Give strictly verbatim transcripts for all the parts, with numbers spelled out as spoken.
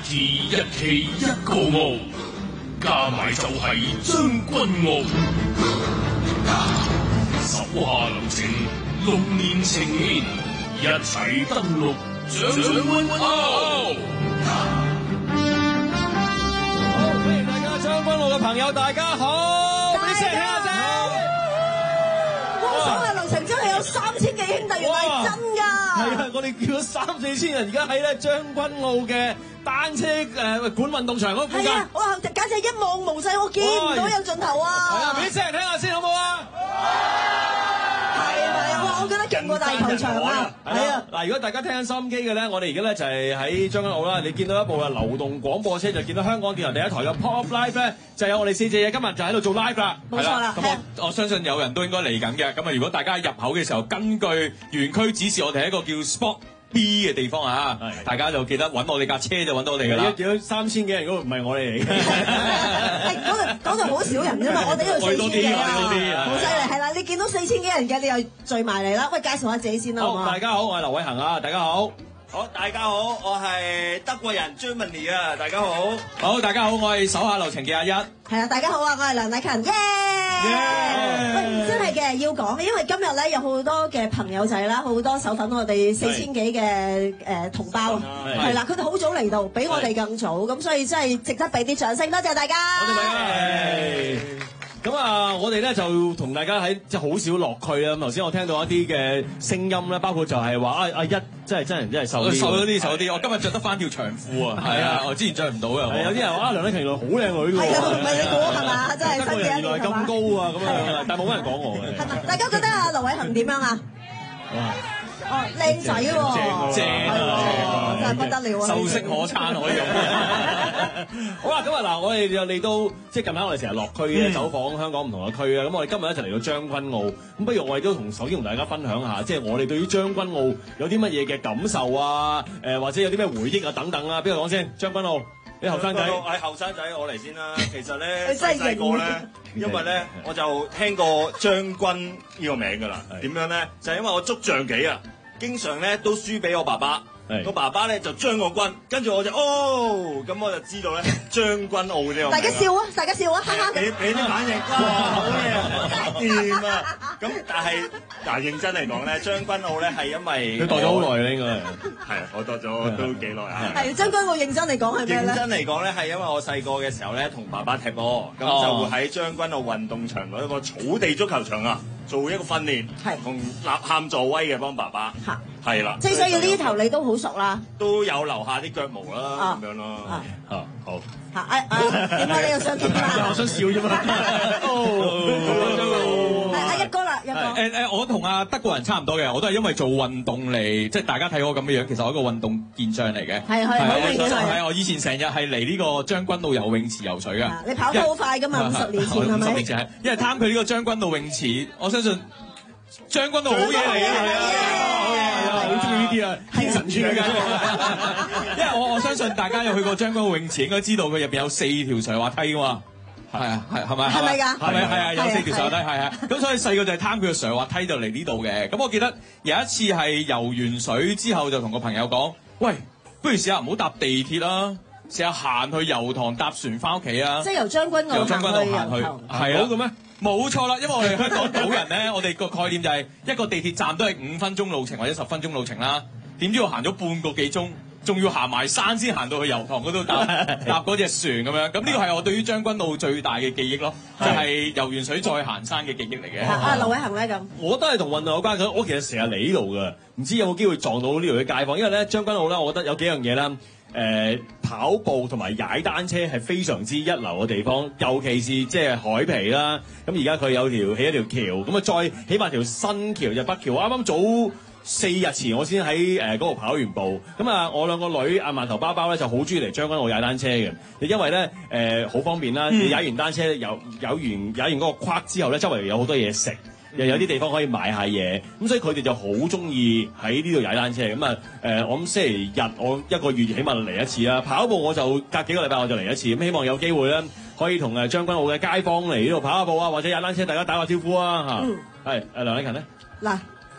期一期一個澳，加埋就係將軍澳。手下留情，龍年呈現，一齊登陸將軍澳。 好，歡迎大家將軍澳嘅朋友，大家好，俾聲聽下先。 哇！手下留情真係有三千幾兄弟，原來係真㗎。 係啊，我哋叫咗三四千人，而家喺咧將軍澳嘅單車誒館運動場嗰附近。 係啊，哇！簡直一望無際，我見唔到有盡頭啊！ 係啊，俾聲聽下先好唔好啊？ 係咪啊？哇！我覺得勁過大球場啊！係啊！ 嗱，如果大家聽緊收音機嘅咧，我哋而家咧就係喺將軍澳啦。你見到一部啊流動廣播車，就見到香港電台第一台嘅 Pop Live 咧，就有我哋四隻嘢今日就喺度做 live 啦。 冇錯啦。 咁我我相信有人都應該嚟緊嘅。咁啊，如果大家入口嘅時候，根據園區指示，我哋喺一個叫 Spot B 嘅地方啊，大家就記得揾我哋架車就揾到我哋㗎啦。見到三千幾人嗰度唔係我哋嚟嘅， 嗰度嗰度好少人啫嘛，我哋呢度四千幾人，好犀利係啦！你見到四千幾人嘅，你又聚埋嚟啦。喂，介紹下自己先啦，好嘛？ 大家好，我係劉偉恒啊，大家好。 好，大家好，我係德國人 Germany 啊，大家好。 好，大家好，我係手下留情嘅阿一。 係啦，大家好啊，我係梁乃勤，耶！喂，真係嘅要講，因為今日咧有好多嘅朋友仔啦，好多手粉我哋四千幾嘅誒同胞啊，係啦，佢哋好早嚟到，比我哋更早，咁所以真係值得俾啲掌聲，多謝大家。 多謝大家。咁啊，我哋咧就同大家喺即係好少落區啊。咁頭先我聽到一啲嘅聲音咧，包括就係話啊阿一真係真人真係瘦啲，瘦咗啲，瘦咗啲。我今日着得翻條長褲啊，係啊，我之前着唔到嘅。係有啲人話啊梁乃勤原來好靚女㗎喎， 係啊，唔係你估係嘛？真係新嘅一年原來咁高啊咁樣，但係冇乜人講我嘅。 係咪？大家覺得阿劉偉恒點樣啊？哦，靚仔喎， 正啊， 真係不得了啊！ 秀色可餐可以咁。好啦，咁啊嗱，我哋又嚟到即係近排我哋成日落區嘅走訪香港唔同嘅區啊。咁我哋今日一齊嚟到將軍澳，咁不如我哋都同首先同大家分享下，即係我哋對於將軍澳有啲乜嘢嘅感受啊？誒或者有啲咩回憶啊等等啊？邊個講先？將軍澳，你後生仔， 係後生仔，我嚟先啦。其實咧細細個咧，因為咧我就聽過將軍呢個名㗎啦。點樣咧？就係因為我捉象棋啊。經常咧都輸俾我爸爸，個爸爸咧就將我軍，跟住我就哦，咁我就知道咧將軍澳呢個。 大家笑啊！大家笑啊！ 俾俾啲反應，哇好嘢，掂啊！咁但係嗱認真嚟講咧，將軍澳咧係因為佢度咗好耐啦，應該係我度咗都幾耐啊。 係將軍澳認真嚟講係咩咧？ 認真嚟講咧係因為我細個嘅時候咧同爸爸踢波，咁就會喺將軍澳運動場嗰一個草地足球場啊。做一個訓練，同吶喊助威嘅幫爸爸，係啦。 即係所以呢頭你都好熟啦， 都有留下啲腳毛啦，咁樣咯。啊，好。 嚇啊啊！點解你又想點啊？ 我想笑啫嘛。 係一哥啦，一哥。 誒誒，我同阿德國人差唔多嘅，我都係因為做運動嚟，即係大家睇我咁嘅樣，其實我係一個運動健將嚟嘅。係係好明顯係。係我以前成日係嚟呢個將軍澳游泳池游水㗎。 你跑得好快㗎嘛？五十年前係咪？ 五十年前係，因為貪佢呢個將軍澳泳池，我相信將軍澳好嘢嚟嘅，係啊，好嘢係啊，好中意呢啲啊，天神村㗎。因為我我相信大家有去過將軍澳泳池，應該知道佢入邊有四條斜滑梯㗎嘛。係啊，係係咪？ 係咪㗎？ 係咪係啊？有四條斜滑梯，係啊。咁所以細個就係貪佢個斜滑梯就嚟呢度嘅。咁我記得有一次係游完水之後，就同個朋友講：喂，不如試下唔好搭地鐵啦，試下行去油塘搭船翻屋企啊！ 即係由將軍澳由將軍澳行去，係啊， 好嘅咩？ 冇錯啦，因為我哋香港島人咧，我哋個概念就係一個地鐵站都係五分鐘路程或者十分鐘路程啦。點知我行咗半個幾鐘，仲要行埋山先行到去油塘嗰度搭搭嗰隻船咁樣。咁呢個係我對於將軍澳最大嘅記憶咯，就係游完水再行山嘅記憶嚟嘅。 啊，劉偉恒咧咁， 我都係同運動有關嘅。我其實成日嚟呢度㗎，唔知有冇機會撞到呢度嘅街坊。因為咧將軍澳咧，我覺得有幾樣嘢啦。誒、呃、跑步同埋踩單車係非常之一流嘅地方，尤其是即係海皮啦。咁而家佢有條起一條橋，咁啊再起埋條新橋就北橋。啱啱早四日前我先喺誒嗰度跑完步。咁啊，我兩個女阿饅頭包包咧就好中意嚟將軍澳踩單車嘅，因為咧誒好方便啦。你踩完單車有有完踩完嗰個框之後咧，周圍有好多嘢食。又有啲地方可以買下嘢，咁所以佢哋就好中意喺呢度踩單車。咁啊誒，我諗星期日我一個月起碼嚟一次啦。跑步我就隔幾個禮拜我就嚟一次。咁希望有機會咧，可以同誒將軍澳嘅街坊嚟呢度跑下步啊，或者踩單車，大家打個招呼啊嚇。係誒、嗯、梁乃勤咧。 嗱。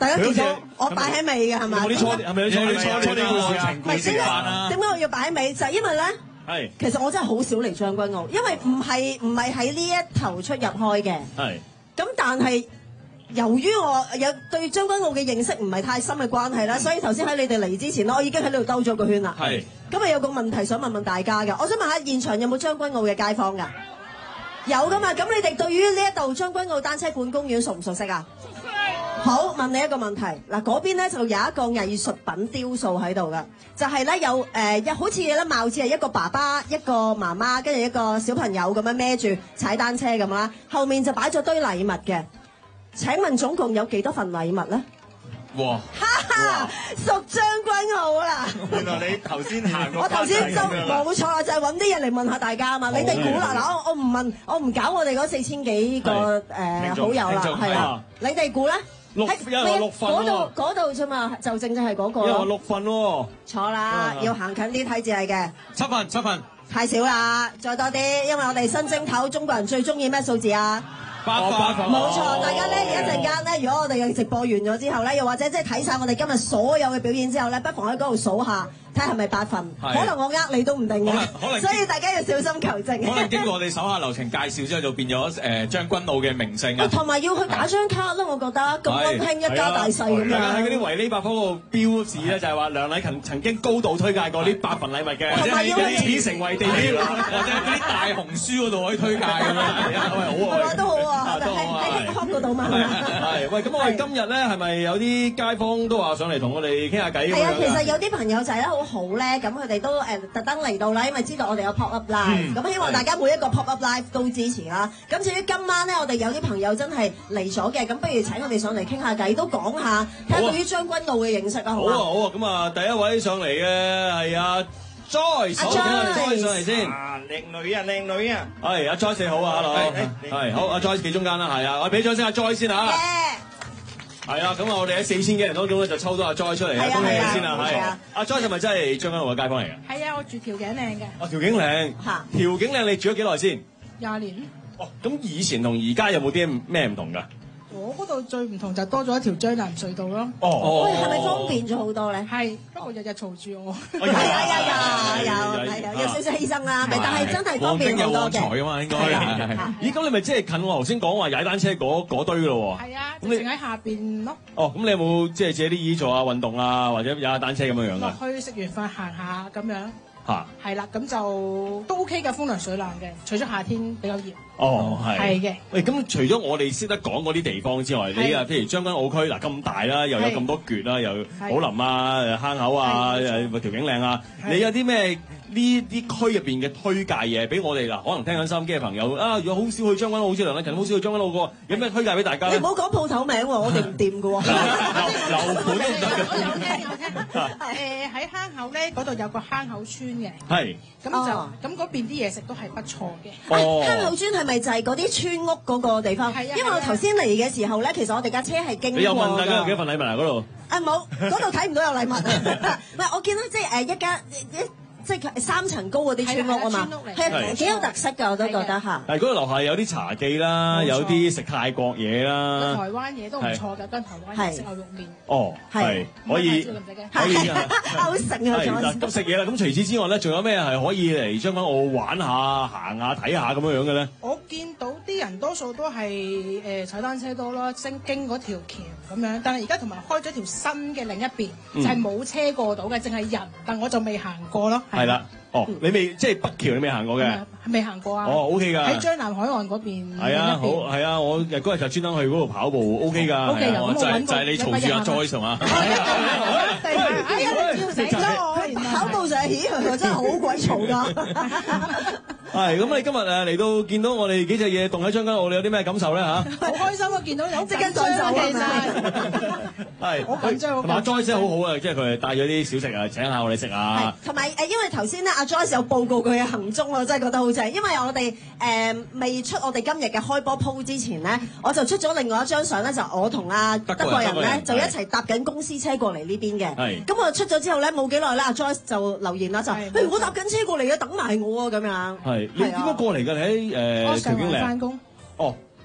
大家見到我擺喺尾嘅係咪？ 有冇啲初係咪有啲初初啲故事啊？ 唔係點解點解我要擺喺尾？就係因為咧， 係其實我真係好少嚟將軍澳，因為唔係唔係喺呢一頭出入開嘅。 係。 咁但係由於我有對將軍澳嘅認識唔係太深嘅關係啦，所以頭先喺你哋嚟之前咧，我已經喺呢度兜咗個圈啦。 係。 咁啊有個問題想問問大家㗎，我想問下現場有冇將軍澳嘅街坊㗎？有㗎嘛？咁你哋對於呢一度將軍澳單車館公園熟唔熟悉啊？好，問你一個問題，嗱嗰邊咧就有一個藝術品雕塑喺度㗎，就係、是、咧有誒一、呃、好似咧貌似係一個爸爸、一個媽媽，跟住一個小朋友咁樣孭住踩單車咁啦，後面就擺咗堆禮物嘅。請問總共有幾多份禮物咧？ 哇！ 哈哈，屬將軍澳啦！ 原來你頭先行過， 我頭先就冇錯啦，就係揾啲嘢嚟問下大家啊嘛。你哋估啦，嗱我我唔問，我唔搞我哋嗰四千幾個誒好友啦，係啦，你哋估咧？ 六一個六份嗰度嗰度啫嘛，就正正係嗰個。 一個六份喎。 錯啦，要行近啲睇字係嘅。 七份七份。 太少啦，再多啲，因為我哋新正頭中國人最中意咩數字啊？ 八份。 冇錯，大家咧一陣間咧，如果我哋嘅直播完咗之後咧，又或者即係睇晒我哋今日所有嘅表演之後咧，不妨喺嗰度數下。睇係咪八份？可能我呃你都唔定嘅，所以大家要小心求證。 可能經過我哋手下留情介紹之後，就變咗誒將軍澳嘅名勝啊！ 同埋要去打張卡啦，我覺得咁溫馨一家大細咁樣。 喺嗰啲維呢百科嗰度標示咧，就係話梁禮勤曾經高度推介過呢八份禮物嘅， 或者係以此成為地標， 或者嗰啲大紅書嗰度可以推介咁樣。 喂，好啊， 都好啊，喺喺 TikTok 嗰度嘛。 係，喂，咁我哋今日咧係咪有啲街坊都話上嚟同我哋傾下偈？ 係啊，其實有啲朋友仔咧好好咧，咁佢哋都誒特登嚟到啦，因為知道我哋有 pop up live，咁、嗯、希望大家每一個 pop up live 都支持啦。咁至於今晚咧，我哋有啲朋友真係嚟咗嘅，咁不如請佢哋上嚟傾下偈，都講下睇下對於將軍澳嘅認識啊，好啊， 好啊，咁啊，第一位上嚟嘅係阿 Joyce，好，請阿 Joyce 上嚟先。 啊，靚女啊，靚女啊。 係阿 Joyce 你好啊 ，hello，係好，阿 Joyce 企中間啦，係啊，我俾掌聲阿 Joyce 先嚇。係啊，咁啊，我哋喺四千幾人當中咧，就抽到阿 Joy 出嚟啊，恭喜你先啊，係。阿 Joy 係咪真係將軍澳嘅街坊嚟㗎？ 係啊，我住調景嶺嘅。 哦，調景嶺。嚇。調景嶺你住咗幾耐先？ 廿年。 哦，咁以前同而家有冇啲咩唔同㗎？ 我嗰度最唔同就多咗一條將南隧道咯。 哦。喂，係咪方便咗好多咧？ 係，不過日日嘈住我。 係啊，有有係啊，有少少犧牲啦，但係真係方便好多嘅。 旺財啊嘛，應該。 咦，咁你咪即係近我頭先講話踩單車嗰嗰堆咯喎？ 係啊，直情喺下邊咯。 哦，咁你有冇即係借啲椅做下運動啊，或者踩下單車咁樣樣㗎？ 落去食完飯行下咁樣。 嚇。係啦，咁就都 OK 嘅，風涼水冷嘅，除咗夏天比較熱。 哦，係。 係嘅。 喂，咁除咗我哋識得講嗰啲地方之外，你啊，譬如將軍澳區嗱咁大啦，又有咁多橛啦，又寶林啊、坑口啊、誒調景嶺啊，你有啲咩呢啲區入邊嘅推介嘢俾我哋嗱？可能聽緊收音機嘅朋友啊，如果好少去將軍澳，好似梁禮勤好少去將軍澳嘅喎，有咩推介俾大家咧？ 你唔好講鋪頭名喎，我哋唔掂嘅喎。 樓盤都唔得嘅。 有聽有聽。誒喺坑口咧，嗰度有個坑口村嘅。 係。 咁就咁嗰邊啲嘢食都係不錯嘅。 哦。坑口村係咪就係嗰啲村屋嗰個地方？係啊。因為我頭先嚟嘅時候咧，其實我哋架車係經過㗎。你有問大家有幾份禮物啊？嗰度？啊冇，嗰度睇唔到有禮物。唔係，我見到即係誒一間一。即係三層高嗰啲村屋啊嘛，係幾有特色㗎，我都覺得嚇。係嗰度樓下有啲茶記啦，有啲食泰國嘢啦， 台灣嘢都唔錯㗎，跟台灣嘢食牛肉麵。 哦，係可以，可以好食啊！ 係咁食嘢啦。咁除此之外咧，仲有咩係可以嚟將軍澳玩下、行下、睇下咁樣樣嘅咧？ 我見到啲人多數都係誒踩單車多啦，經經嗰條橋咁樣。但係而家同埋開咗條新嘅另一邊，就係冇車過到嘅，淨係人，但我就未行過咯。 係啦，哦，你未即係北橋，你未行過嘅， 未行過啊。 哦 ，OK 㗎， 喺將南海岸嗰邊。 係啊，好係啊，我日嗰日就專登去嗰度跑步 ，OK 㗎。 OK 㗎，咁就係就係你嘈住阿 Joyce 係嘛？ 哎呀，笑死咗我！跑步成日起佢，真係好鬼嘈㗎。 係咁，你今日誒嚟到見到我哋幾隻嘢棟喺將軍澳，你有啲咩感受咧嚇？ 好開心啊！見到有即刻上手其實係， 好緊張。 同埋 Joyce 真係好好啊，即係佢帶咗啲小食啊，請下我哋食啊。 同埋誒，因為頭先咧，阿 Joyce 有報告佢嘅行蹤，我真係覺得好正。因為我哋誒未出我哋今日嘅開波鋪之前咧，我就出咗另外一張相咧，就我同阿德國人咧就一齊搭緊公司車過嚟呢邊嘅。係。咁我出咗之後咧，冇幾耐咧，阿 Joyce 就留言啦，就誒我搭緊車過嚟嘅，等埋我啊咁樣。係。你點樣過嚟㗎？你喺誒調景嶺返工。哦，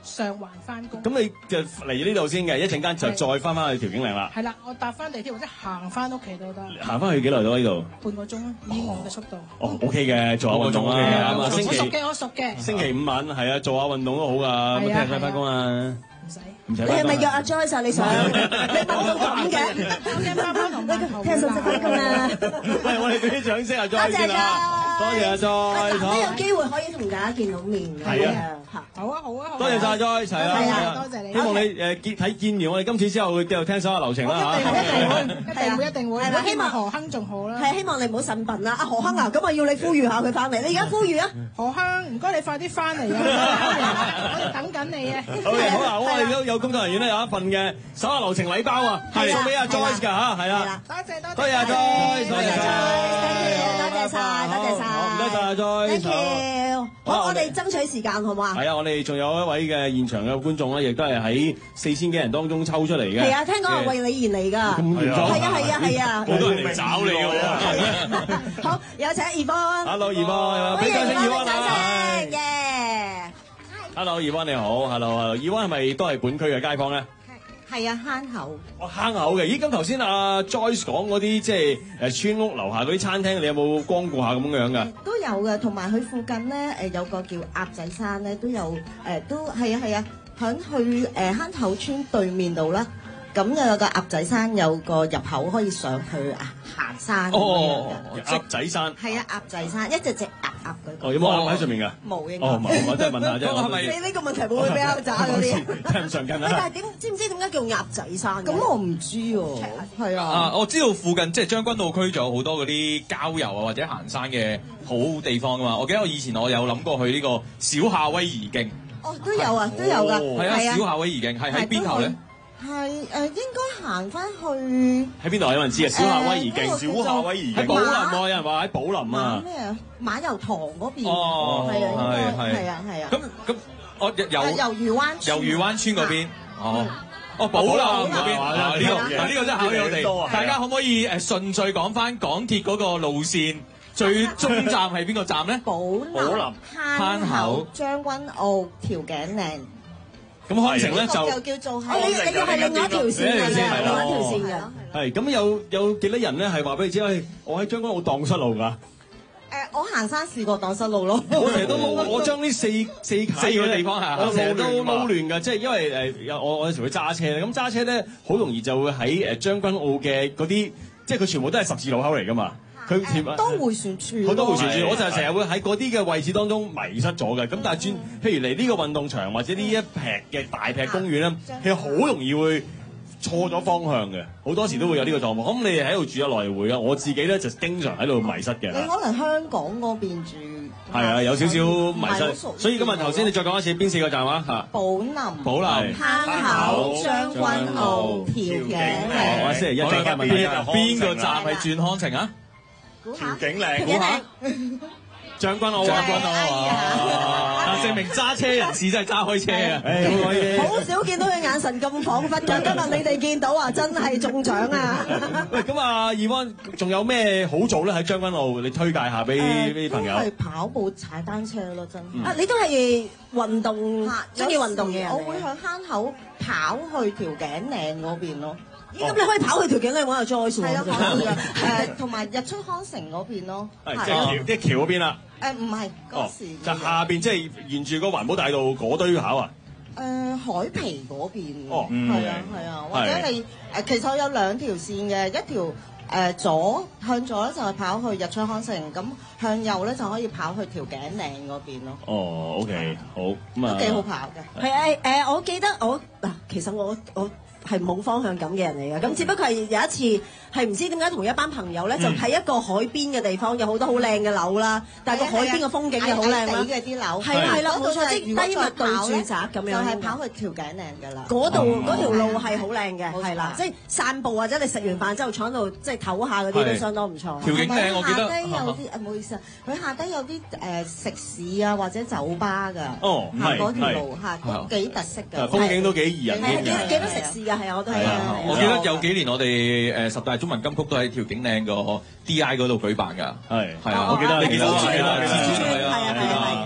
上環翻工。 咁你就嚟呢度先嘅，一陣間就再翻返去調景嶺啦。 係啦，我搭翻地鐵或者行翻屋企都得。 行翻去幾耐到呢度？ 半個鐘啊，以我嘅速度。 哦 ，OK 嘅，做下運動啦。 啱啊，星期我熟嘅，我熟嘅。 星期五晚係啊，做下運動都好㗎。咁聽日使翻工啊？ 唔使。 唔使。 你係咪約阿 Joyce 啊？你想？你問到咁嘅？聽日使唔使翻工啊？ 喂，我哋俾啲掌聲阿 Joyce 先啦。多謝阿 Joyce。 都有機會可以同大家見到面嘅。 係啊。 好啊，好啊，好。 多謝晒 Joyce，係啊， 多謝你。 希望你誒見睇見完我哋今次之後，會繼續聽所有流程啦嚇。 一定會，一定會，一定會。 係啦，希望何亨仲好啦。 係希望你唔好腎笨啦。阿何亨啊，咁啊要你呼籲下佢翻嚟。你而家呼籲啊？ 何亨，唔該你快啲翻嚟啊！我哋等緊你啊。 好嘅，好啊，我哋都有工作人員咧有一份嘅所有流程禮包啊，係送俾阿 Joyce 㗎嚇，係啦。 多謝多謝。 多謝阿 Joyce，多謝晒， 多謝晒，多謝晒。 唔該晒阿 Joyce。 Thank you。好，我哋爭取時間好唔好啊？ 係啊，我哋仲有一位嘅現場嘅觀眾咧，亦都係喺四千幾人當中抽出嚟嘅。 係啊，聽講係為你而嚟㗎。 咁嚴重？ 係啊係啊係啊。 好多人嚟找你㗎喎。 好，有請 Yvonne。 Hello，Yvonne，俾掌聲 Yvonne 啊！ 嘅。 Hello，Yvonne 你好。Hello，Yvonne 係咪都係本區嘅街坊咧？ 係啊，坑口。 哦，坑口嘅。咦，咁頭先阿 Joyce 講嗰啲即係誒村屋樓下嗰啲餐廳，你有冇光顧下咁樣㗎？ 都有嘅，同埋佢附近咧誒有個叫鴨仔山咧，都有誒都係啊係啊，響去誒坑口村對面度啦。咁有個鴨仔山有個入口可以上去啊行山。 哦，鴨仔山。 係啊，鴨仔山一隻隻鴨鴨嗰個。 哦，有冇鴨喺上面㗎？ 冇應。 哦，冇，我真係問下啫。 係咪你呢個問題會唔會比較渣嗰啲？ 聽唔上近啊！ 但係點知唔知點解叫鴨仔山？咁我唔知喎。係啊。 啊，我知道附近即係將軍澳區仲有好多嗰啲郊遊啊或者行山嘅好地方㗎嘛。我記得我以前我有諗過去呢個小夏威夷徑。 哦，都有啊，都有㗎。 係啊，小夏威夷徑係喺邊頭咧？ 係誒，應該行翻去喺邊度？有人知啊？小夏威夷徑， 小夏威夷徑喺寶林喎，有人話喺寶林啊。 咩啊？馬油塘嗰邊。 哦， 係啊， 係係啊，係啊。 咁咁，我由魷魚灣魷魚灣村嗰邊。哦，哦，寶林嗰邊。啊，呢個呢個真係考驗我哋。大家可唔可以誒順序講翻港鐵嗰個路線？最終站係邊個站咧？ 寶林、坑口、將軍澳、調景嶺。 咁康城咧就又叫做係你你又係另外一條線嘅，另外一條線嘅。 係咁有有幾多人咧係話俾你知？誒，我喺將軍澳蕩失路㗎。 誒，我行山試過蕩失路咯。 我成日都撈，我將呢四四四個地方嚇， 我成日都撈亂㗎。即係因為誒有我我有時會揸車咧，咁揸車咧好容易就會喺誒將軍澳嘅嗰啲，即係佢全部都係十字路口嚟㗎嘛。佢貼都迴旋處， 好多迴旋處，我就係成日會喺嗰啲嘅位置當中迷失咗嘅。咁但係轉，譬如嚟呢個運動場或者呢一撇嘅大撇公園咧，其實好容易會錯咗方向嘅，好多時都會有呢個狀況。咁你哋喺度住咗來回啊，我自己咧就經常喺度迷失嘅。 你可能香港嗰邊住， 係啊，有少少迷失。所以今日頭先你再講一次邊四個站啊？嚇， 寶林、 寶林、 坑口、將軍澳、調景嶺。 我星期一再加問邊邊個站係轉康城啊？ 調景嶺， 估下將軍澳啊！ 啊，證明揸車人士真係揸開車啊！ 好少見到佢眼神咁彷彿㗎。今日你哋見到啊，真係中獎啊！ 喂，咁啊，Yvonne仲有咩好做咧？喺將軍澳，你推介下俾啲朋友。 都係跑步、踩單車咯，真係。啊，你都係運動，中意運動嘅人。我會向坑口跑去調景嶺嗰邊咯。咁你可以跑去調景嶺揾阿 Joyce 喎。係啊，跑去嘅。誒，同埋日出康城嗰邊咯。 係即係橋，即係橋嗰邊啦。 誒，唔係嗰時。 就下邊即係沿住個環保大道嗰堆跑啊。 誒，海皮嗰邊。 哦， 係啊，係啊，或者你誒，其實我有兩條線嘅，一條誒左向左咧就係跑去日出康城，咁向右咧就可以跑去調景嶺嗰邊咯。 哦，OK，好咁啊。 都幾好跑嘅。係誒誒，我記得我嗱，其實我我。係冇方向感嘅人嚟嘅，咁只不過係有一次係唔知點解同一班朋友咧，就喺一個海邊嘅地方，有好多好靚嘅樓啦，但係個海邊嘅風景又好靚啦。嘅啲樓係係啦，冇錯，即低密度住宅咁樣，就係跑去調景嶺㗎啦。嗰度嗰條路係好靚嘅，係啦，即係散步或者你食完飯之後坐喺度即係唞下嗰啲都相當唔錯。 調景嶺我記得下低有啲誒，唔好意思啊，佢下低有啲誒食肆啊或者酒吧㗎。 哦，係嗰條路嚇都幾特色㗎。 風景都幾宜人嘅。 幾幾多食肆㗎？係啊，我都係啊。 我記得有幾年我哋誒十大中文金曲都喺調景嶺個 D I 嗰度舉辦㗎。 係係啊， 我記得， 你記得係啊， 係啊， 係啊，係啊，係啊。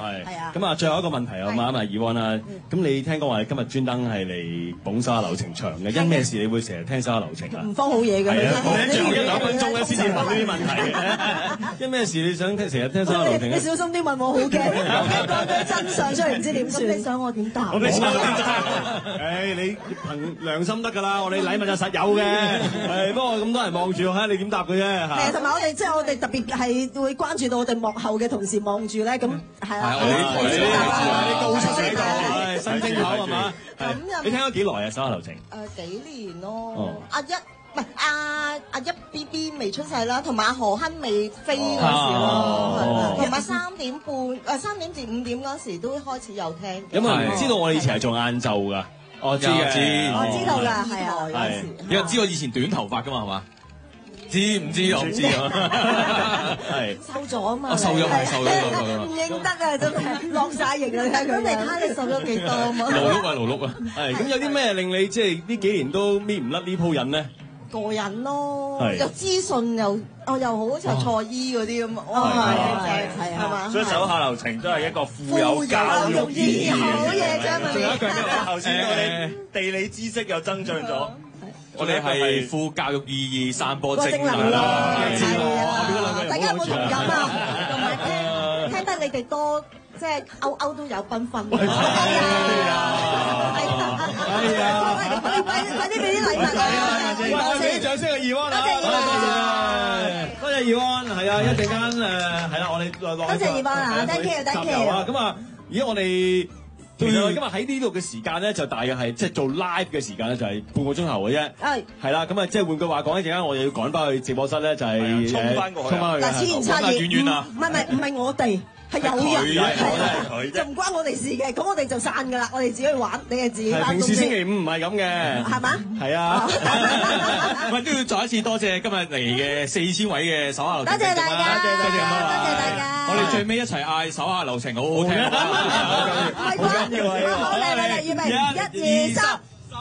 咁啊，最後一個問題啊，嘛咁啊，以安啦，咁你聽講話今日專登係嚟捧手下留情場嘅，因咩事你會成日聽手下留情啊？ 唔方好嘢嘅， 係啊，我哋最後一兩分鐘咧先至問呢啲問題嘅。因咩事你想聽成日聽手下留情？ 你小心啲問我，好驚，講咗真相出嚟唔知點算。你想我點答？ 我哋誒，你憑良心得㗎啦，我哋禮物就實有嘅。係，不過咁多人望住，睇下你點答嘅啫嚇。 係，同埋我哋即係我哋特別係會關注到我哋幕後嘅同事望住咧，咁係啊。係我哋啲高層喺度，新星頭係嘛？ 咁你聽咗幾耐啊？手下留情？ 誒幾年咯，阿一唔係阿阿一 B B 未出世啦，同埋阿何亨未飛嗰時咯，同埋三點半誒三點至五點嗰時都開始有聽。 有冇人知道我哋以前係做晏晝㗎？我知嘅，知我知道㗎，係啊，有時。 有人知我以前短頭髮㗎嘛？係嘛？知唔知我唔知啊？係瘦咗啊嘛！ 我瘦咗係瘦咗瘦咗， 唔認得啊！真係落晒型啊！你睇佢，你睇下你瘦咗幾多啊嘛？ 勞碌啊勞碌啊！ 係咁有啲咩令你即係呢幾年都搣唔甩呢鋪癮咧？ 個人咯，又資訊又哦又好似蔡依嗰啲咁啊！哇，係係嘛？ 所以手下留情都係一個富有教育意義。 好嘢啫！ 仲有一句咩話？頭先我哋地理知識又增長咗。 我哋係富教育意義、散播正能量。 係啊！大家有冇同感啊？同埋聽聽得你哋多，即係歐歐都有繽紛。係啊！係啊！係啊！快啲快啲俾啲禮物啊！ 俾啲掌聲啊！二安啊！多謝二安，係啊！一陣間誒係啦，我哋落落。 多謝二安啊！Thank you，Thank you。 啊！咁啊，而家我哋。其實今日喺呢度嘅時間咧，就大約係即係做 live 嘅時間咧，就係半個鐘頭嘅啫。係係啦，咁啊，即係換句話講，一陣間我又要趕翻去直播室咧，就係衝翻過去。 衝翻去。 嗱，此言差矣。 遠遠啊！ 唔係唔係唔係我哋，係有人係就唔關我哋事嘅。咁我哋就散㗎啦，我哋自己去玩，你係自己玩。 平時星期五唔係咁嘅， 係嘛？ 係啊。 喂，都要再一次多謝今日嚟嘅四千位嘅手下留情。 多謝大家，多謝多謝大家。 我哋最尾一齊嗌手下留情，好好聽。 好緊要啊！好嚟嚟嚟，預備，一二三。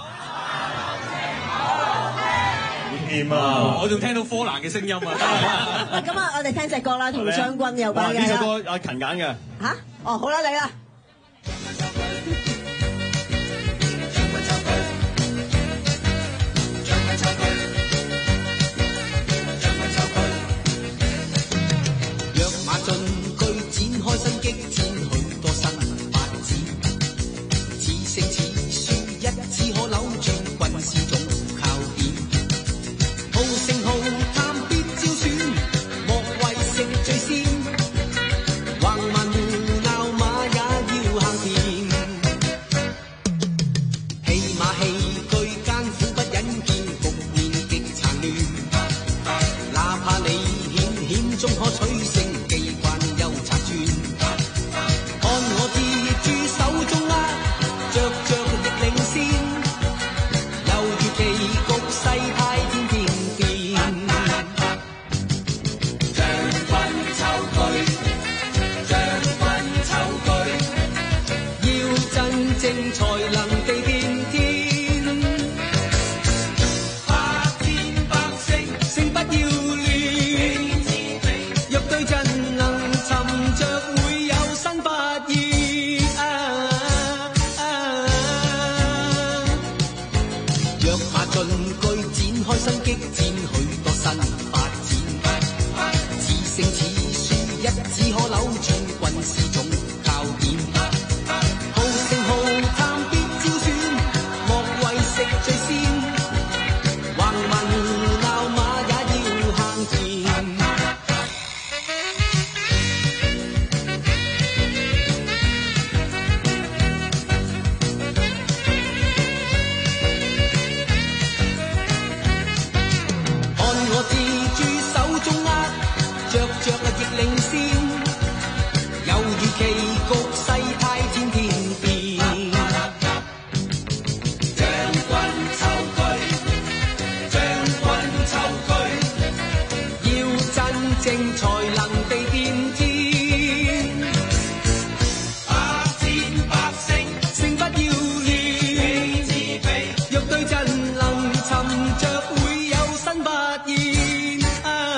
掂啊！ 我仲聽到科蘭嘅聲音啊！ 咁啊，我哋聽隻歌啦，同將軍有關嘅。 呢首歌阿勤揀嘅。 嚇？哦，好啦，你啦。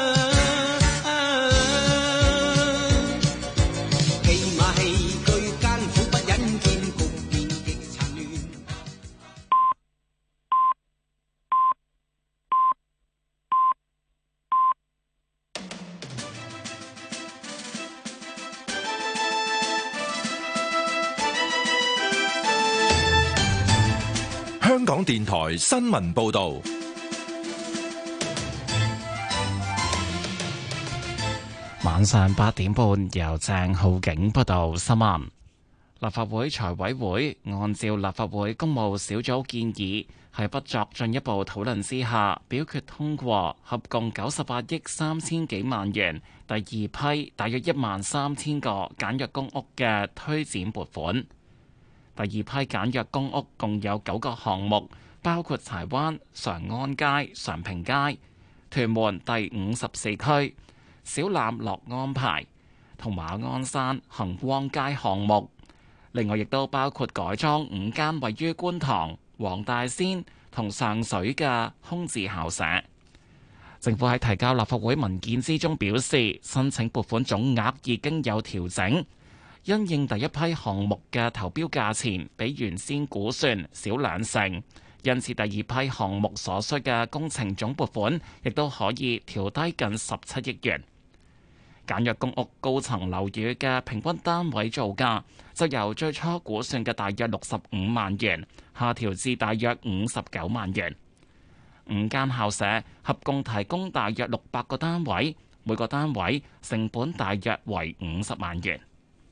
戲馬戲句間港電台新聞報導。 晚上八點半，由鄭浩景報道新聞。立法會財委會按照立法會公務小組建議，喺不作進一步討論之下，表決通過合共九十八億三千幾萬元第二批大約一萬三千個簡約公屋嘅推展撥款。第二批簡約公屋共有九個項目，包括柴灣常安街、常平街、屯門第五十四區、小欖樂安排同馬鞍山恒光街項目。另外，亦都包括改裝五間位於觀塘、黃大仙同上水嘅空置校舍。政府喺提交立法會文件之中表示，申請撥款總額已經有調整，因應第一批項目嘅投標價錢比原先估算少兩成，因此第二批項目所需嘅工程總撥款亦都可以調低近十七億元。簡約公屋高層樓宇嘅平均單位造價就由最初估算嘅大約六十五萬元下調至大約五十九萬元。五間校舍合共提供大約六百個單位，每個單位成本大約為五十萬元。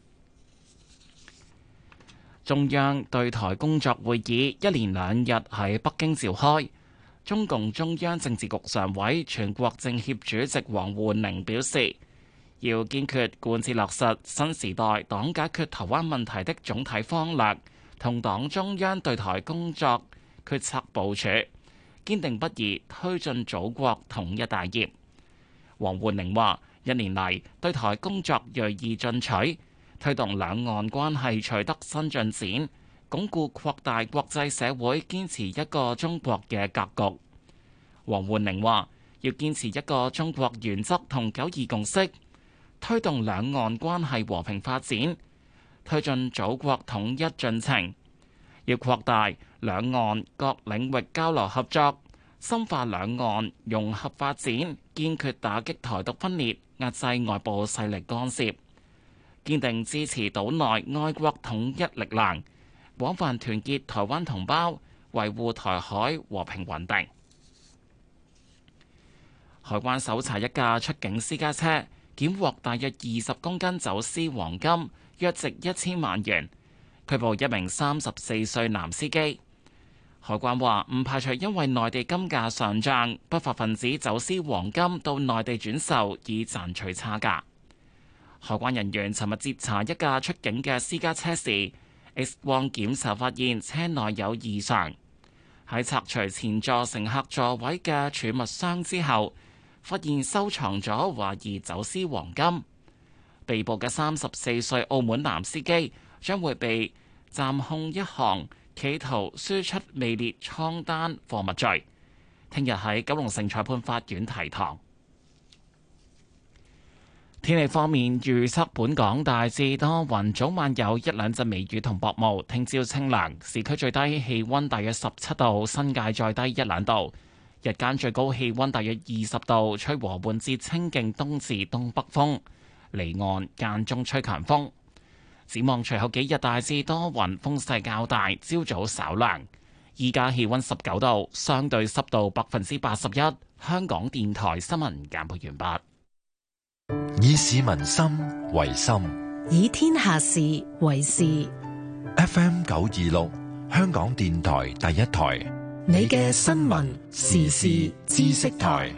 中央對台工作會議一連兩日喺北京召開。中共中央政治局常委、全國政協主席王滬寧表示，要堅決貫徹落實新時代黨解決台灣問題的總體方略同黨中央對台工作決策部署，堅定不移推進祖國統一大業。王滬寧話：一年嚟對台工作鋭意進取，推動兩岸關係取得新進展，鞏固擴大國際社會堅持一個中國嘅格局。王滬寧話：要堅持一個中國原則同九二共識，推動兩岸關係和平發展，推進祖國統一進程，要擴大兩岸各領域交流合作，深化兩岸融合發展，堅決打擊台獨分裂，壓制外部勢力干涉，堅定支持島內愛國統一力量，廣泛團結台灣同胞，維護台海和平穩定。海關搜查一架出境私家車，檢獲大約二十公斤走私黃金，約值一千萬元，拘捕一名三十四歲男司機。海關話唔排除因為內地金價上漲，不法分子走私黃金到內地轉售以賺取差價。海關人員尋日截查一架出境嘅私家車時，X 光檢查發現車內有異常。喺拆除前座乘客座位嘅儲物箱之後，發現收藏咗懷疑走私黃金。被捕嘅三十四歲澳門男司機將會被暫控一項企圖輸出未列倉單貨物罪，聽日喺九龍城裁判法院提堂。天氣方面預測，本港大致多雲，早晚有一兩陣微雨同薄霧，聽朝清涼，市區最低氣溫大約十七度，新界再低一兩度。日間最高氣溫大約二十度，吹和緩至清勁東至東北風，離岸間中吹強風。展望隨後幾日大致多雲，風勢較大，朝早稍涼。依家氣溫十九度，相對濕度百分之八十一。香港電台新聞簡報完畢。 以市民心為心， 以天下事為事。 F M 九二六，香港電台第一台。 你嘅新聞時事知識台，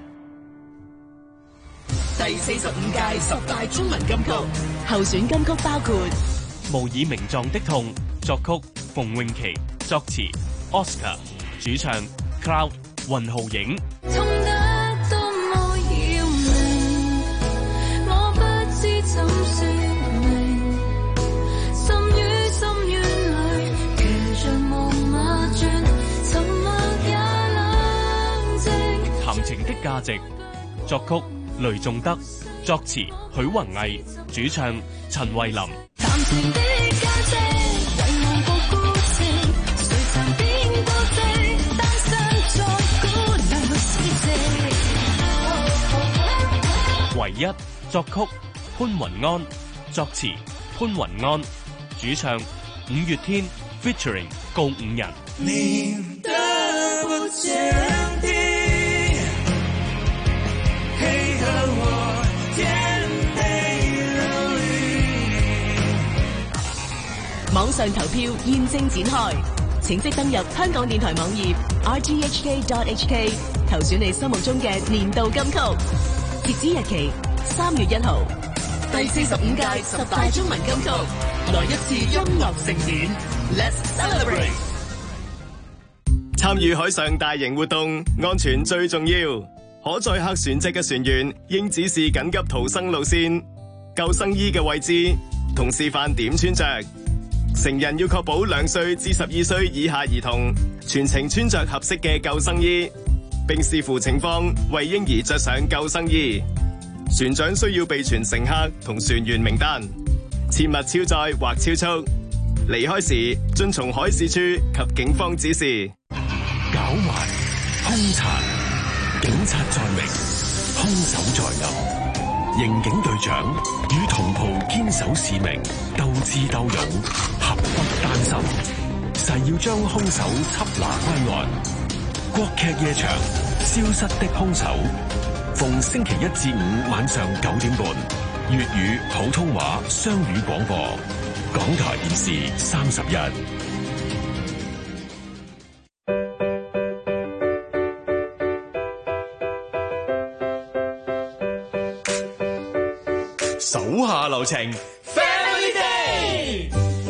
第四十五屆十大中文金曲候選金曲包括《 無以名狀的痛》，作曲馮詠琪，作詞 Oscar， 主唱 Cloud 雲浩影。 痛得多麼要命，我不知怎說明，心於深淵裏騎着木馬轉，沉默也冷靜。 談情的價值，作曲雷頌德，作詞許宏毅，主唱陳慧琳。 談情的價值，為我個故事，誰曾變到這單身作孤陋死寂。 唯一作曲潘雲安，作詞潘雲安，主唱五月天 featuring 告五人。 堅定，配合我顛沛流離。 網上投票現正展開，請即登入香港電台網頁 r t h k dot h k 投選你心目中嘅年度金曲，截止日期三月一號。第四十五屆十大中文金曲，來一次音樂盛典 ，Let's celebrate！ 參與海上大型活動，安全最重要。可載客船隻嘅船員應指示緊急逃生路線、救生衣嘅位置同示範點穿着。成人要確保兩歲至十二歲以下兒童全程穿着合適嘅救生衣，並視乎情況為嬰兒着上救生衣。船長需要備存乘客同船員名單，切勿超載或超速。離開時遵從海事處及警方指示。 狡猾、兇殘，警察在明，兇手在暗。刑警隊長與同袍堅守使命，鬥智鬥勇，合不單心，誓要將兇手緝拿歸案。國劇夜場，消失的兇手。逢星期一至五晚上九點半，粵語、普通話雙語廣播，港台電視三十一。 手下留情 Family Day。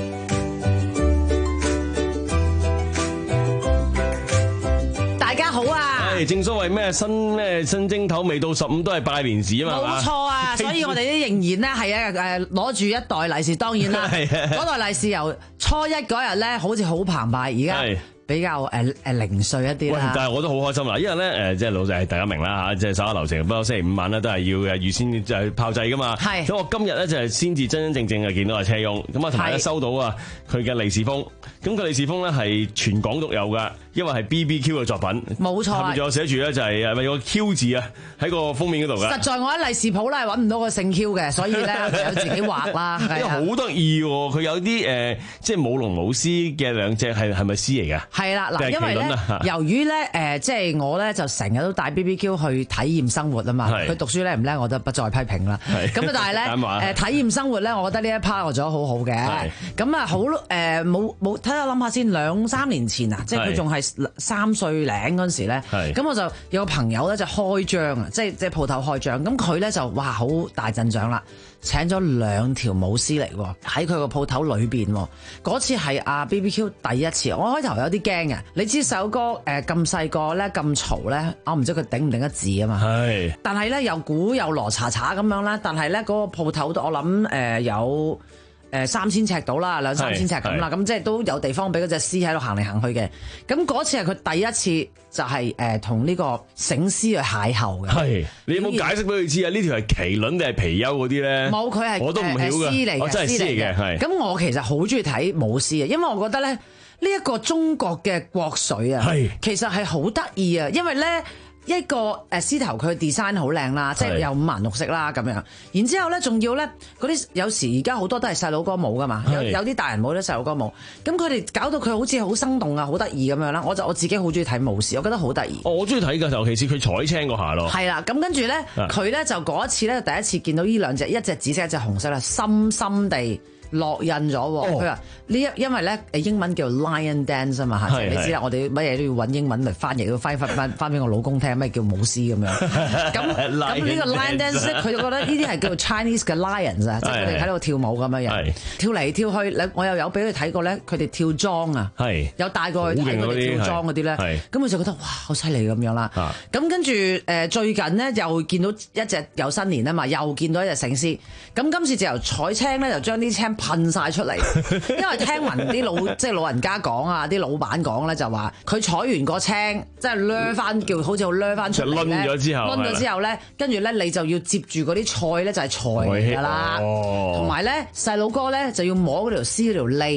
大家好啊！ 正所謂咩新咩新正頭未到十五都係拜年時啊嘛， 冇錯啊！所以我哋都仍然咧係啊誒攞住一袋利是，當然啦，嗰袋利是由初一嗰日咧好似好澎湃，而家比較誒誒零碎一啲啦。 但係我都好開心啦，因為咧誒即係老實大家明啦嚇，即係手下留情。不過星期五晚咧都係要嘅預先就係炮製噶嘛。係。咁我今日咧就係先至真真正正係見到阿車翁，咁啊同埋咧收到啊佢嘅利是封。咁佢利是封咧係全港獨有㗎，因為係 B B Q 嘅作品。冇錯。下面仲有寫住咧就係誒咪有個 Q 字啊喺個封面嗰度㗎。實在我喺利是鋪咧係揾唔到個姓 Q 嘅，所以咧就有自己畫啦。因為好得意喎，佢有啲誒即係舞龍舞獅嘅兩隻係係咪獅嚟㗎？係啦，嗱，因為咧由於咧誒即係我咧就成日都帶 B B Q 去體驗生活啊嘛。佢讀書叻唔叻我就不再批評啦。咁啊但係咧誒體驗生活咧，我覺得呢一 part 我做得好好嘅。咁啊好誒冇冇。睇下諗下先，兩三年前啊，即係佢仲係三歲零嗰陣時咧，咁我就有個朋友咧就開張啊，即係即係鋪頭開張，咁佢咧就哇好大陣仗啦，請咗兩條舞獅嚟喎，喺佢個鋪頭裏邊喎，嗰次係阿 B B Q 第一次，我開頭有啲驚嘅，你知首歌誒咁細個咧咁嘈咧，我唔知佢頂唔頂得字啊嘛，係，但係咧又鼓又羅查查咁樣啦，但係咧嗰個鋪頭我諗誒有。誒三千尺到啦，兩三千尺咁啦，咁即係都有地方俾嗰隻獅喺度行嚟行去嘅。咁嗰次係佢第一次就係誒同呢個醒獅去邂逅嘅。係，你有冇解釋俾佢知啊？呢條係麒麟定係貔貅嗰啲咧？冇，佢係我都唔曉嘅。獅嚟嘅，真係獅嚟嘅。係。咁我其實好中意睇舞獅啊，因為我覺得咧呢一個中國嘅國粹啊，其實係好得意啊，因為咧。一個誒獅頭佢 design 好靚啦，即係有五顏六色啦咁樣。然之後咧，仲要咧嗰啲有時而家好多都係細佬哥舞噶嘛，有有啲大人舞啲細佬哥舞。咁佢哋搞到佢好似好生動啊，好得意咁樣啦。我就我自己好中意睇舞獅，我覺得好得意。哦，我中意睇㗎，尤其是佢彩青嗰下咯。係啦，咁跟住咧，佢咧就嗰一次咧，第一次見到呢兩隻，一隻紫色，一隻紅色啦，深深地烙印咗喎。佢話呢一因為咧誒英文叫 lion dance 啊嘛嚇，你知啦，我哋乜嘢都要揾英文嚟翻譯，要翻翻翻翻俾我老公聽咩叫舞獅咁樣。咁咁呢個 lion dance 咧，佢就覺得呢啲係叫做 Chinese 嘅 lions 啊，即係佢哋喺度跳舞咁樣樣，跳嚟跳去。我又有俾佢睇過咧，佢哋跳莊啊，有帶過去睇佢哋跳莊嗰啲咧。咁佢就覺得哇好犀利咁樣啦。咁跟住誒最近咧又見到一隻有新年啊嘛，又見到一隻醒獅。咁今次就由彩青咧就將啲青噴晒出嚟，因為聽聞啲老即係老人家講啊，啲老闆講咧就話佢採完個青，即係掠翻叫好似好掠翻出嚟咧，攆咗之後，攆咗之後咧，跟住咧你就要接住嗰啲菜咧就係財嚟㗎啦，同埋咧細佬哥咧就要摸嗰條絲嗰條脷。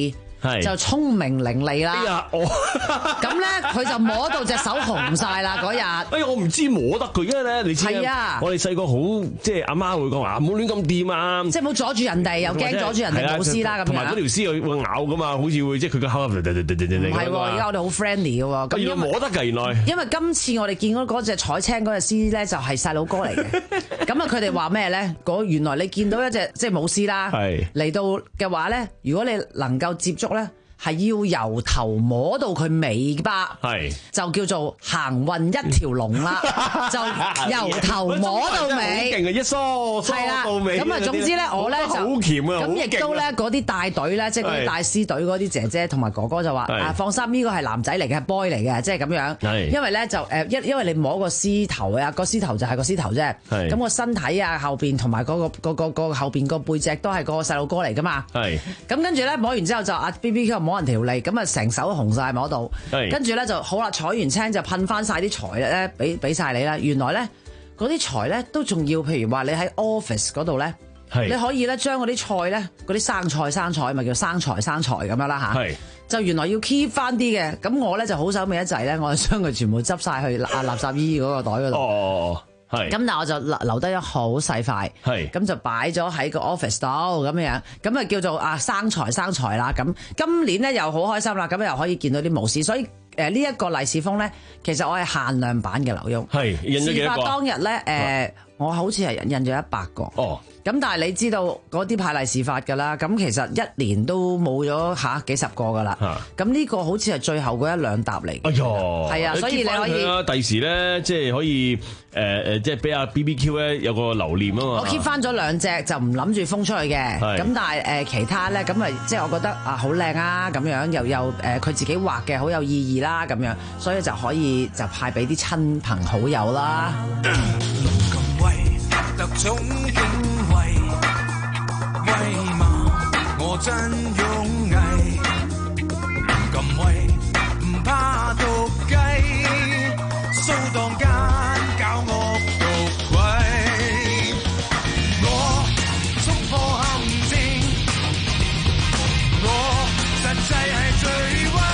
就聰明伶俐啦。咁咧佢就摸到隻手紅晒啦嗰日。 哎呀，我唔知摸得佢，因為咧你知啊，我哋細個好即係阿媽會講話唔好亂咁掂啊， 即係唔好阻住人哋，又驚阻住人哋冇絲啦咁樣。 同埋嗰條絲會會咬噶嘛，好似會即係佢個口。唔係喎，而家我哋好 friendly 嘅喎。咁要摸得㗎原來。因為今次我哋見到嗰隻彩青嗰隻絲咧，就係細佬哥嚟嘅。咁啊，佢哋話咩咧？嗰原來你見到一隻即係冇絲啦，嚟到嘅話咧，如果你能夠接觸咧，係要由頭摸到佢尾巴，就叫做行運一條龍啦。就由頭摸到尾， 勁啊！一梳梳到尾。 咁啊，總之咧，我咧就好鉗啊！ 咁亦都咧，嗰啲帶隊咧，即係嗰啲帶絲隊嗰啲姐姐同埋哥哥就話：啊，放心，呢個係男仔嚟嘅，係 boy 嚟嘅，即係咁樣。因為咧就誒，因因為你摸個絲頭啊，個絲頭就係個絲頭啫。咁個身體啊，後邊同埋嗰個嗰個個後邊個背脊都係個細路哥嚟噶嘛。咁跟住咧摸完之後就啊 B B Q 摸人條脷，咁啊成手都紅晒摸到。跟住咧就好啦，採完青就噴翻晒啲財咧，俾俾曬你啦。原來咧嗰啲財咧都仲要，譬如話你喺 office 嗰度咧，你可以咧將嗰啲菜咧，嗰啲生菜生菜咪叫生財生財咁樣啦嚇。就原來要 keep 翻啲嘅，咁我咧就好手尾一滯咧，我就將佢全部執晒去啊垃圾衣嗰個袋嗰度。哦，係。咁但係我就留留低咗好細塊，係。咁就擺咗喺個 office 度咁樣，咁啊叫做啊生財生財啦。咁今年咧又好開心啦，咁又可以見到啲巫師，所以。誒呢一個利是封咧，其實我係限量版嘅劉墉。係印咗幾多個？事發當日咧，誒我好似係印咗一百個。哦。咁但係你知道嗰啲派利是發㗎啦，咁其實一年都冇咗嚇幾十個㗎啦。嚇。咁呢個好似係最後嗰一兩沓嚟。哎喲。係啊，所以你可以。 第時咧，即係可以誒誒，即係俾阿 B B Q 咧有個留念啊嘛。 我 keep 翻咗兩隻，就唔諗住封出去嘅。係。咁但係誒其他咧，咁咪即係我覺得啊好靚啊，咁樣又又誒佢自己畫嘅好有意義啦。啦咁樣，所以就可以就派俾啲親朋好友啦。 龍咁威，特種警衛，威猛我真勇毅。龍咁威，唔怕毒雞，掃蕩間搞惡毒鬼。我衝破陷阱，我實際係最威。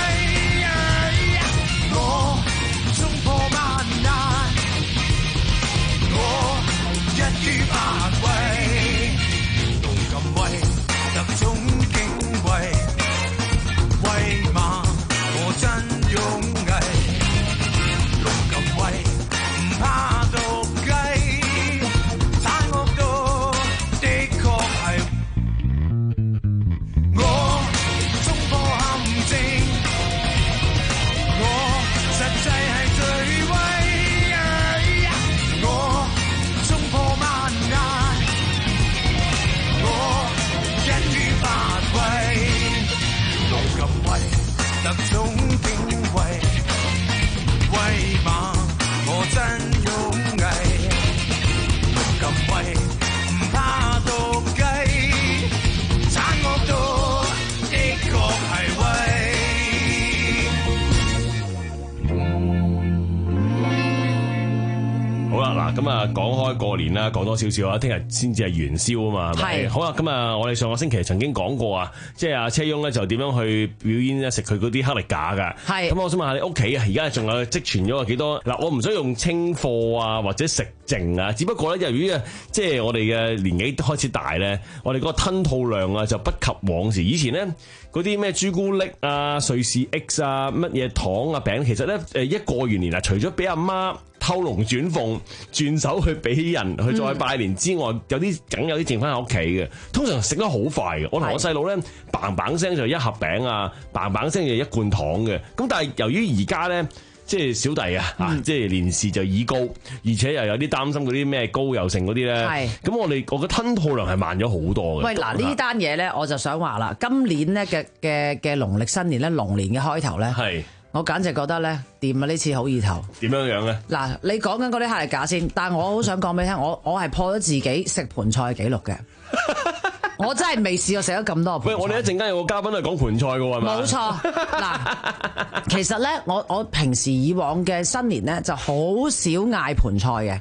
咁啊，講開過年啦，講多少少啊，聽日先至係元宵啊嘛，係咪？好啦，咁啊，我哋上個星期曾經講過啊，即係阿車翁咧就點樣去表演咧食佢嗰啲黑力架㗎。係。咁我想問下你屋企啊，而家仲有積存咗幾多？嗱，我唔想用清貨啊，或者食剩啊，只不過咧，由於啊，即係我哋嘅年紀開始大咧，我哋嗰個吞吐量啊就不及往時。以前咧嗰啲咩朱古力啊、瑞士 X 啊、乜嘢糖啊餅，其實咧誒一過完年啊，除咗俾阿媽偷龍轉鳳轉手去俾人去再拜年之外，有啲梗有啲剩翻喺屋企嘅。通常食得好快嘅。我同我細佬咧嘭嘭聲就一盒餅啊，嘭嘭聲就一罐糖嘅。咁但係由於而家咧，即係小弟啊，嚇、嗯，即係年事就已高，而且又有啲擔心嗰啲咩高又剩嗰啲咧。係。咁我哋我嘅吞吐量係慢咗好多嘅。喂，嗱呢單嘢咧，我就想話啦，今年咧嘅嘅嘅農曆新年咧，龍年嘅開頭咧。係。我簡直覺得咧掂啊！呢次好意頭。點樣樣咧？嗱，你講緊嗰啲黑力架先，但係我好想講俾你聽，我我係破咗自己食盤菜嘅記錄嘅。我真係未試過食咗咁多盤菜。喂，我哋一陣間有個嘉賓係講盤菜嘅喎，係咪？冇錯。嗱，其實咧，我我平時以往嘅新年咧就好少嗌盤菜嘅。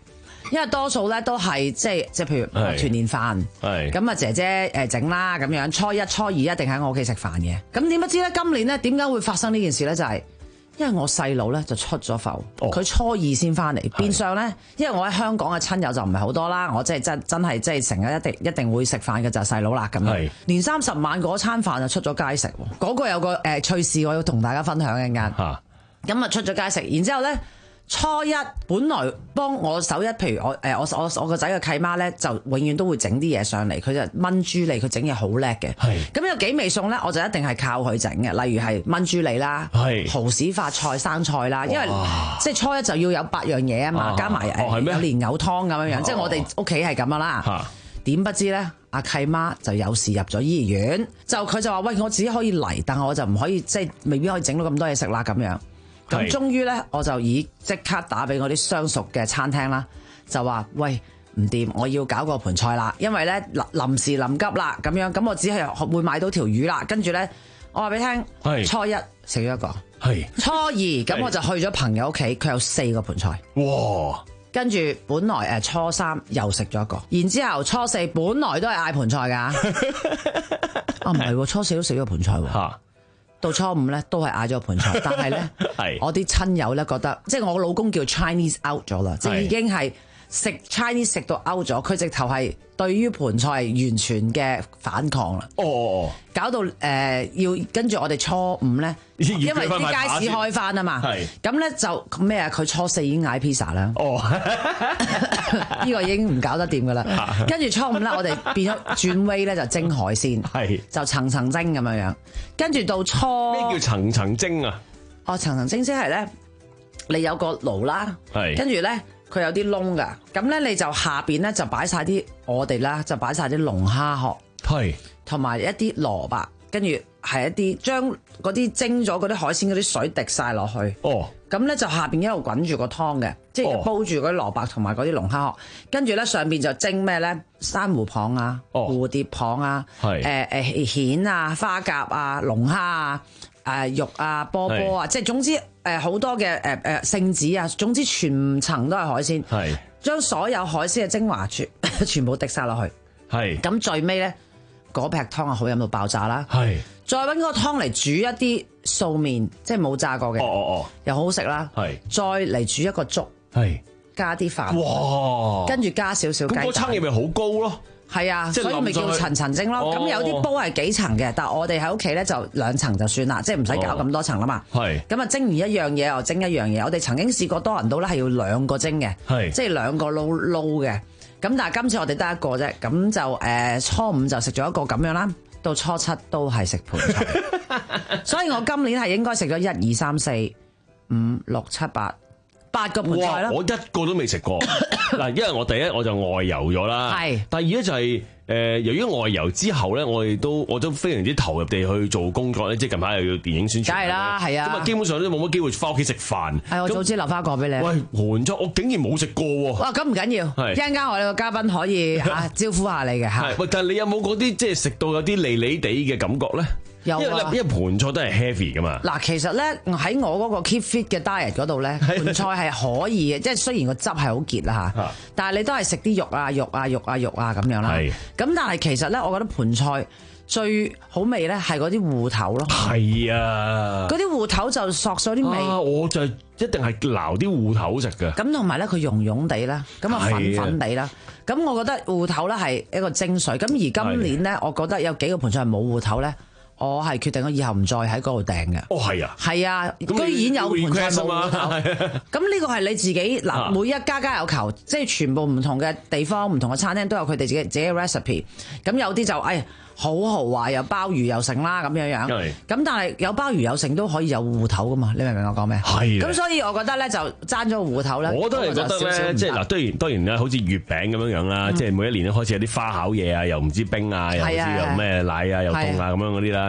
因為多數咧都係即係即係譬如團年飯，咁啊姐姐誒整啦咁樣，初一初二一定喺我屋企食飯嘅。咁點不知咧今年咧點解會發生呢件事咧？就係、是。因為我細佬咧就出咗埠，佢、哦、初二先翻嚟，變相咧，因為我喺香港嘅親友就唔係好多啦，我即係真真係即係成日一定一定會食飯嘅就係細佬啦咁樣。年三十晚嗰餐飯就出咗街食，嗰、嗰個有個誒趣事我要同大家分享一間。咁啊出咗街食，然之後咧。初一本來幫我手一，譬如我誒我我我個仔嘅契媽咧，就永遠都會整啲嘢上嚟，佢就炆豬脷，佢整嘢好叻嘅。咁有幾味餸咧，我就一定係靠佢整嘅，例如係炆豬脷啦、蠔豉發菜、生菜啦，因為即係初一就要有八樣嘢啊嘛，加埋誒有蓮藕湯咁樣樣，即係我哋屋企係咁樣啦。點不知咧，阿契媽就有事入咗醫院，就佢就話喂，我自己可以嚟，但係我就唔可以即係未必可以整到咁多嘢食啦咁樣。咁終於咧，我就以即刻打俾我啲相熟嘅餐廳啦，就話喂唔掂，我要搞個盤菜啦，因為咧臨臨時臨急啦咁樣，咁我只係會買到條魚啦，跟住咧我話俾你聽，初一食咗一個，初二咁我就去咗朋友屋企，佢有四個盤菜，哇！跟住本來誒初三又食咗一個，然之後初四本來都係嗌盤菜㗎，啊唔係喎，初四都食咗盤菜喎。到初五咧都係嗌咗個盤菜，但係咧我啲親友咧覺得，即係我老公叫 Chinese out 咗啦，即係已經係食 Chinese 食到 out 咗，佢直頭係對於盤菜完全嘅反抗啦。哦，搞到誒、呃、要跟住我哋初五咧，因為啲街市開翻啊嘛，咁咧就咩啊？佢初四已經嗌 pizza 啦。哦，呢個已經唔搞得掂噶啦。跟住初五咧，我哋變咗轉 way 咧就蒸海鮮，就層層蒸咁樣樣。跟住到初咩叫層層蒸啊？ 哦，層層蒸即係咧，你有個爐啦，跟住咧。佢有啲窿㗎，咁咧你就下邊咧就擺晒啲我哋啦，就擺晒啲龍蝦殼，係同埋一啲蘿蔔，跟住係一啲將嗰啲蒸咗嗰啲海鮮嗰啲水滴晒落去。哦，咁咧就下邊一路滾住個湯嘅，即係煲住嗰啲蘿蔔同埋嗰啲龍蝦殼，跟住咧上邊就蒸咩咧？珊瑚蚌啊，蝴蝶蚌啊，誒誒蜆啊，花甲啊，龍蝦啊。誒肉啊，波波啊，即係總之誒好多嘅誒誒聖子啊，總之全層都係海鮮，係將所有海鮮嘅精華全全部滴晒落去，係咁最尾咧嗰劈湯啊好飲到爆炸啦，係再揾個湯嚟煮一啲素麵，即係冇炸過嘅，哦哦哦，又好好食啦，係再嚟煮一個粥，係加啲飯，哇，跟住加少少雞蛋，咁嗰餐嘢咪好高咯。係啊，所以咪叫層層蒸咯。咁、哦、有啲煲係幾層嘅，但係我哋喺屋企咧就兩層就算啦，即係唔使搞咁多層啦嘛。係、哦。咁啊蒸完一樣嘢又蒸一樣嘢，我哋曾經試過多人到咧係要兩個蒸嘅，即係兩個撈撈嘅。咁但係今次我哋得一個啫，咁就誒、呃、初五就食咗一個咁樣啦，到初七都係食盤菜。所以我今年係應該食咗一二三四五六七八。八個盤菜啦，我一個都未食過。嗱，因為我第一我就外遊咗啦，係。第二咧就係、是、誒、呃，由於外遊之後咧，我哋都我都非常之投入地去做工作咧，即係近排又要電影宣傳，梗係啦，係啊。咁啊，基本上都冇乜機會翻屋企食飯。係，我早知留翻個俾你。喂，盤菜我竟然冇食過喎。哇，咁唔緊要，一陣間我哋個嘉賓可以啊招呼下你嘅嚇。喂，但係你有冇嗰啲即係食到有啲膩膩地嘅感覺咧？有啊，因為因為盤菜都係 heavy 噶嘛。嗱，其實咧喺我嗰個 keep fit 嘅 diet 嗰度咧，盤菜係可以嘅，即係雖然個汁係好結啦嚇，但係你都係食啲肉啊、肉啊、肉啊、肉啊咁樣啦。係。咁但係其實咧，我覺得盤菜最好味咧係嗰啲芋頭咯。係啊。嗰啲芋頭就索咗啲味。啊，我就一定係撈啲芋頭食嘅。咁同埋咧，佢溶溶地啦，咁啊粉粉地啦。咁我覺得芋頭咧係一個精髓。咁而今年咧，我覺得有幾個盤菜係冇芋頭咧。我係決定我以後唔再喺嗰度訂嘅。哦，係啊。係啊，居然有盤菜冇芋頭。咁呢個係你自己嗱，每一家家有求，即係全部唔同嘅地方、唔同嘅餐廳都有佢哋自己自己嘅 recipe。咁有啲就誒好豪華，又鮑魚又剩啦咁樣樣。咁但係有鮑魚有剩都可以有芋頭噶嘛？你明唔明我講咩？係。咁所以我覺得咧就爭咗個芋頭咧。我都係覺得咧，即係嗱，當然當然咧，好似月餅咁樣樣啦，即係每一年都開始有啲花巧嘢啊，又唔知冰啊，又唔知又咩奶啊，又凍啊咁樣嗰啲啦。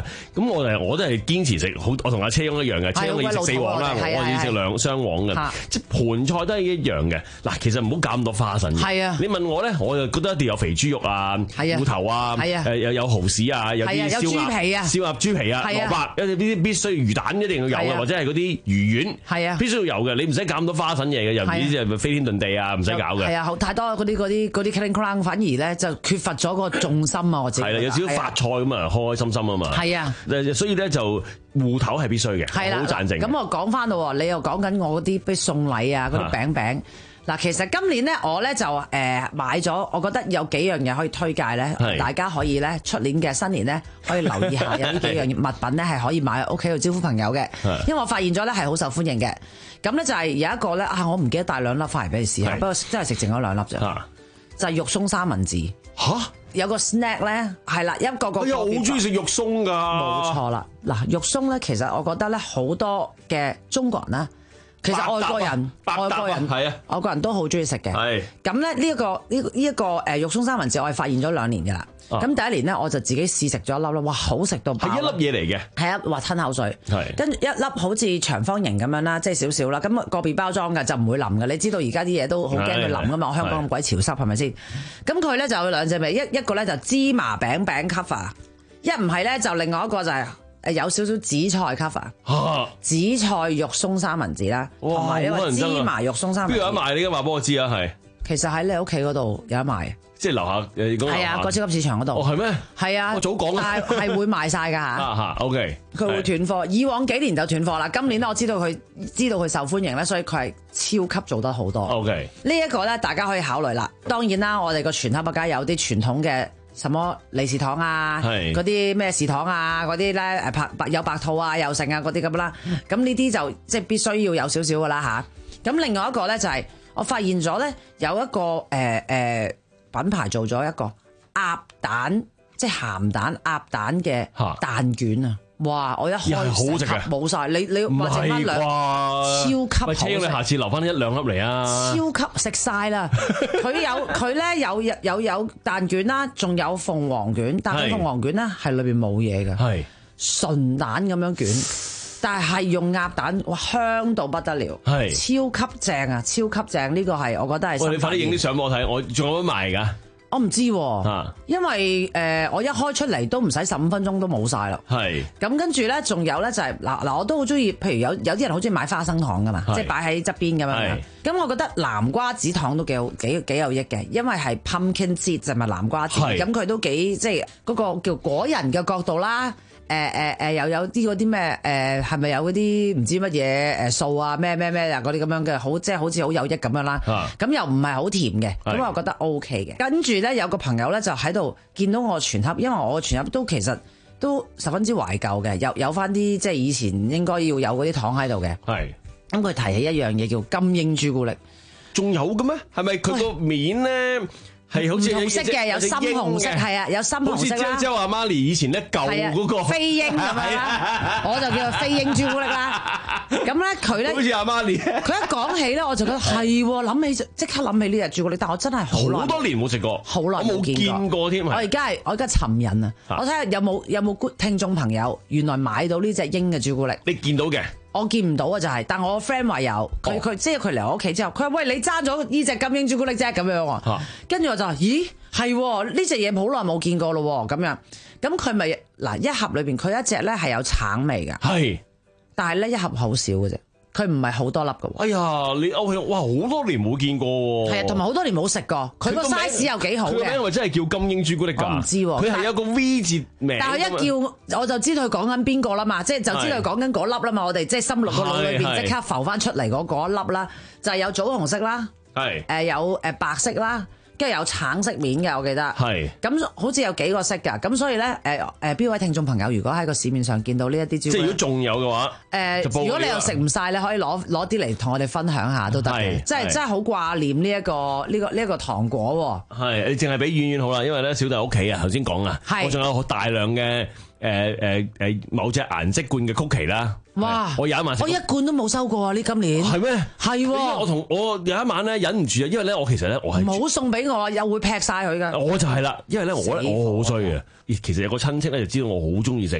啦。咁我哋我都係堅持食好，我同阿車翁一樣嘅，車翁你食四黃啦，我要食兩雙黃嘅，即係盤菜都係一樣嘅。嗱，其實唔好搞咁多花神。係啊，你問我咧，我就覺得一定有肥豬肉啊、芋頭啊、誒有有蠔豉啊、有啲燒鴨、燒鴨豬皮啊、蘿蔔，有啲啲必須魚蛋一定要有嘅，或者係嗰啲魚丸，係啊，必須要有嘅。你唔使搞咁多花神嘢嘅，又唔知係咪飛天遁地啊，唔使搞嘅。係啊，太多嗰啲嗰啲嗰啲 cling clang，反而咧就缺乏咗個重心啊！我自己係啦，有少少發菜咁啊，開開心心啊嘛。係啊，所以咧就芋頭係必須嘅，好贊成。咁我講翻咯，你又講緊我嗰啲俾送禮啊，嗰啲餅餅。嗱，其實今年咧，我咧就誒買咗，我覺得有幾樣嘢可以推介咧，大家可以咧出年嘅新年咧可以留意下，有呢幾樣物品咧係可以買喺屋企度招呼朋友嘅，因為我發現咗咧係好受歡迎嘅。咁咧就係有一個咧啊，我唔記得帶兩粒翻嚟俾你試下，不過真係食剩咗兩粒啫，就係肉鬆三文治。嚇！有個 snack 咧，係啦，一個個。我好中意食肉鬆㗎。冇錯啦，嗱，肉鬆咧，其實我覺得咧好多嘅中國人咧。其實外國人，外國人係啊，外國人都好中意食嘅。係咁咧，呢一個呢呢一個誒肉鬆三文治，我係發現咗兩年嘅啦。咁第一年咧，我就自己試食咗一粒啦，哇，好食到爆！係一粒嘢嚟嘅，係啊，話吞口水。係跟住一粒好似長方形咁樣啦，即係少少啦。咁個別包裝嘅就唔會腍嘅。你知道而家啲嘢都好驚佢腍噶嘛？我香港咁鬼潮濕係咪先？咁佢咧就有兩隻味，一一個咧就芝麻餅餅 cover， 一唔係咧就另外一個就係。誒有少少紫菜 cover， 紫菜肉鬆三文治啦，同埋一個芝麻肉鬆三文治。邊度有得賣？你而家話俾我知啊，係。其實喺你屋企嗰度有得賣，即係樓下誒嗰個。係啊，個超級市場嗰度。哦，係咩？係啊。我早講啦。但係係會賣晒㗎嚇。嚇嚇 ，OK。佢會斷貨，以往幾年就斷貨啦。今年咧，我知道佢知道佢受歡迎咧，所以佢係超級做得好多。OK。呢一個咧，大家可以考慮啦。當然啦，我哋個全盒梗係有啲傳統嘅。什麼利是糖啊，嗰啲咩士糖啊，嗰啲咧誒白有白兔啊，有剩啊嗰啲咁啦，咁呢啲就即係必須要有少少噶啦吓。咁另外一個咧就係、是、我發現咗咧有一個誒誒、呃呃、品牌做咗一個鴨蛋，即係鹹蛋鴨蛋嘅蛋卷啊！哇！我一開好食嘅冇晒，你你話剩翻兩超級好食。你下次留翻一兩粒嚟啊！超級食晒啦！佢有佢咧有有有有蛋卷啦，仲有鳳凰卷，但係鳳凰卷咧係裏邊冇嘢嘅，係純蛋咁樣卷，但係用鴨蛋，哇香到不得了，係超級正啊！超級正呢個係我覺得係。喂，你快啲影啲相俾我睇，我仲有得賣㗎。我唔知喎，因為誒、呃、我一開出嚟都唔使十五分鐘都冇晒啦。係咁跟住咧，仲有咧就係嗱嗱，我都好中意，譬如有有啲人好中意買花生糖噶嘛，即係擺喺側邊咁樣。咁我覺得南瓜子糖都幾好幾幾有益嘅，因為係 pumpkin seed 就係南瓜子，咁佢都幾即係嗰個叫果仁嘅角度啦。誒誒誒又有啲嗰啲咩誒係咪有嗰啲唔知乜嘢誒素啊咩咩咩啊嗰啲咁樣嘅好即係好似好有益咁樣啦，咁又唔係好甜嘅，咁我覺得 O K 嘅。跟住咧有個朋友咧就喺度見到我全盒，因為我全盒都其實都十分之懷舊嘅，有有翻啲即係以前應該要有嗰啲糖喺度嘅。係咁佢提起一樣嘢叫金鷹朱古力，仲有嘅咩？係咪佢個面咧？係好似紅色嘅，有深紅色，係啊，有深紅色啦。好似即係話媽咪以前咧舊嗰個飛鷹咁樣啦，我就叫做飛鷹朱古力啦。咁咧佢咧，好似阿媽咪，佢一講起咧，我就覺得係諗起即刻諗起呢隻朱古力，但我真係好耐好多年冇食過，好耐冇見過添。我而家係我而家尋癮啊！我睇下有冇有冇聽眾朋友原來買到呢隻鷹嘅朱古力，你見到嘅？我見唔到啊，就係，但我 friend 話有，佢佢即係佢嚟我屋企之後，佢話喂，你揸咗呢隻金鷹朱古力啫咁樣喎，跟住我就話咦係呢隻嘢好耐冇見過咯咁樣，咁佢咪嗱一盒裏邊佢一隻咧係有橙味㗎，係，但係咧一盒好少嘅啫。佢唔係好多粒嘅喎。哎呀，你勾起哇好多年冇見過喎。係啊，同埋好多年冇食過。佢個 size 又幾好嘅。佢個名係咪真係叫金鷹朱古力㗎？我唔知喎。佢係有個 V 字名。但係一叫我就知道佢講緊邊個啦嘛，即係就知道佢講緊嗰粒啦嘛。我哋即係心落個腦裏邊即刻浮翻出嚟嗰嗰一粒啦，就係有棗紅色啦，係誒有誒白色啦。跟住有橙色面嘅，我記得。係。咁好似有幾個色㗎，咁所以咧，誒誒邊位聽眾朋友，如果喺個市面上見到呢一啲朱古力，即係如果仲有嘅話，誒、呃，如果你又食唔晒，你可以攞攞啲嚟同我哋分享下都得嘅，即係真係好掛念呢、這、一個呢、這個呢一、這個糖果喎。係，你淨係俾遠遠好啦，因為咧小弟屋企啊，頭先講啊，我仲有好大量嘅誒誒誒某隻顏色罐嘅曲奇啦。哇！我有一晚我一罐都冇收過啊！呢今年係咩？係我同我有一晚咧忍唔住啊，因為咧我其實咧我係唔好送俾我，又會劈晒佢噶。我就係啦，因為咧我咧我好衰嘅。其實有個親戚咧就知道我好中意食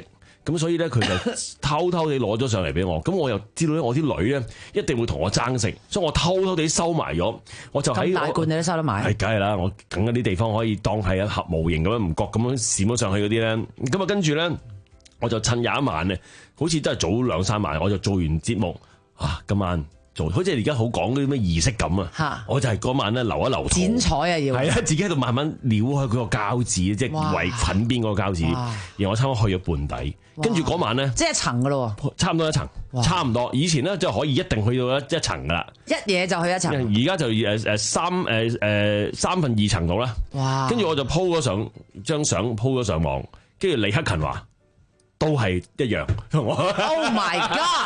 咁所以咧佢就偷偷地攞咗上嚟俾我，咁我又知道咧我啲女咧一定會同我爭食，所以我偷偷地收埋咗，我就喺咁大罐你都收得埋？ 係梗係啦，我梗嗰啲地方可以當係一盒模型咁樣唔覺咁樣閃咗上去嗰啲咧，咁啊跟住咧我就趁有一晚咧，好似真係早兩三晚，我就做完節目啊，今晚做，好似而家好講嗰啲咩儀式感啊，我就係嗰晚咧留一留圖剪彩啊要， 係啊，自己喺度慢慢撩開佢個膠紙，即係圍裙邊嗰個膠紙，然後我差唔多去咗半底，跟住嗰晚咧， 即係一層噶咯， 差唔多一層，差唔多。以前咧就可以一定去到一一層噶啦， 一嘢就去一層。 而家就誒誒三誒誒三分二層度啦。 哇！ 跟住我就 po 咗上張相 po 咗上網，跟住李克勤話都係一樣。 Oh my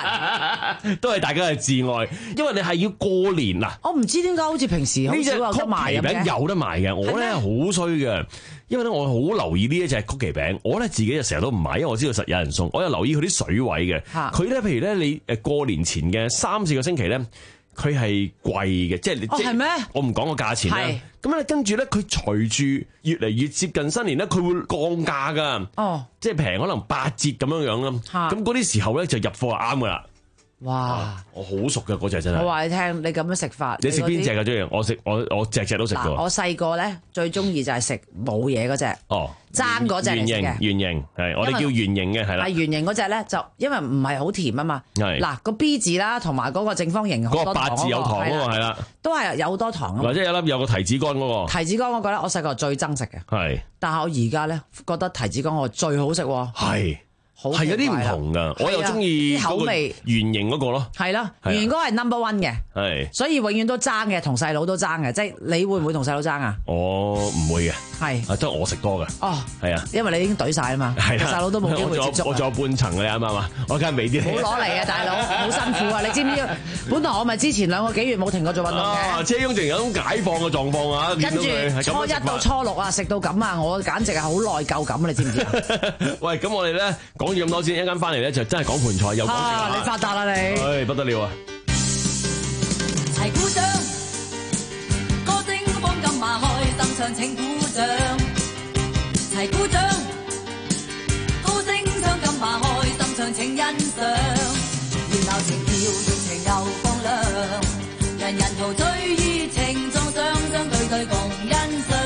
god！ 都係大家嘅至愛，因為你係要過年嗱。 我唔知點解好似平時好少有得賣嘅。 曲奇餅有得賣嘅，我咧好衰嘅，因為咧我好留意呢一隻曲奇餅，我咧自己就成日都唔買，因為我知道實有人送。我又留意佢啲水位嘅，佢咧譬如咧你誒過年前嘅三四個星期咧，佢係貴嘅，即係你。 哦，係咩？ 我唔講個價錢啦。咁咧跟住咧，佢隨住越嚟越接近新年咧，佢會降價噶。哦，即係平可能八折咁樣樣啦。咁嗰啲時候咧就入貨就啱噶啦。哇！我好熟嘅嗰隻真係。我話你聽，你咁樣食法， 你食邊隻嘅最型？我食我我隻隻都食過。 我細個咧最中意就係食冇嘢嗰隻。哦，爭嗰隻嚟食嘅。 圓形係，我哋叫圓形嘅係啦。 係圓形嗰隻咧，就因為唔係好甜啊嘛。係。嗱個 B 字啦，同埋嗰個正方形嗰個八字有糖嗰個係啦。都係有好多糖啊。 或者有粒有個提子乾嗰個。 提子乾嗰個咧，我細個最憎食嘅。係。但係我而家咧覺得提子乾我最好食喎。係。 係有啲唔同噶，我又中意口味圓形嗰個咯。 係咯，圓形嗰個係 number one 嘅。係，所以永遠都爭嘅，同細佬都爭嘅。即係你會唔會同細佬爭啊？ 我唔會嘅。係，啊，都係我食多嘅。哦，係啊， 因為你已經懟晒啊嘛。係啦，細佬都冇機會接觸。 我仲有半層嘅，你啱唔啱啊？我梗係未啲。 唔好攞嚟啊，大佬，好辛苦啊！你知唔知？本來我咪之前兩個幾月冇停過做運動嘅。 車翁仲有種解放嘅狀況啊！ 跟住初一到初六啊，食到咁啊，我簡直係好內疚感啊！你知唔知啊？ 喂，咁我哋咧講咗咁多先，一間翻嚟咧就真係講盤菜，又講食啦。 你發達啦你！ 唉，不得了啊！ 齊鼓掌，歌聲放金馬開，心唱請鼓掌。齊鼓掌，歌聲唱金馬開，心唱請欣賞。熱鬧情調，熱情又放亮，人人陶醉熱情撞上，相對對共欣賞。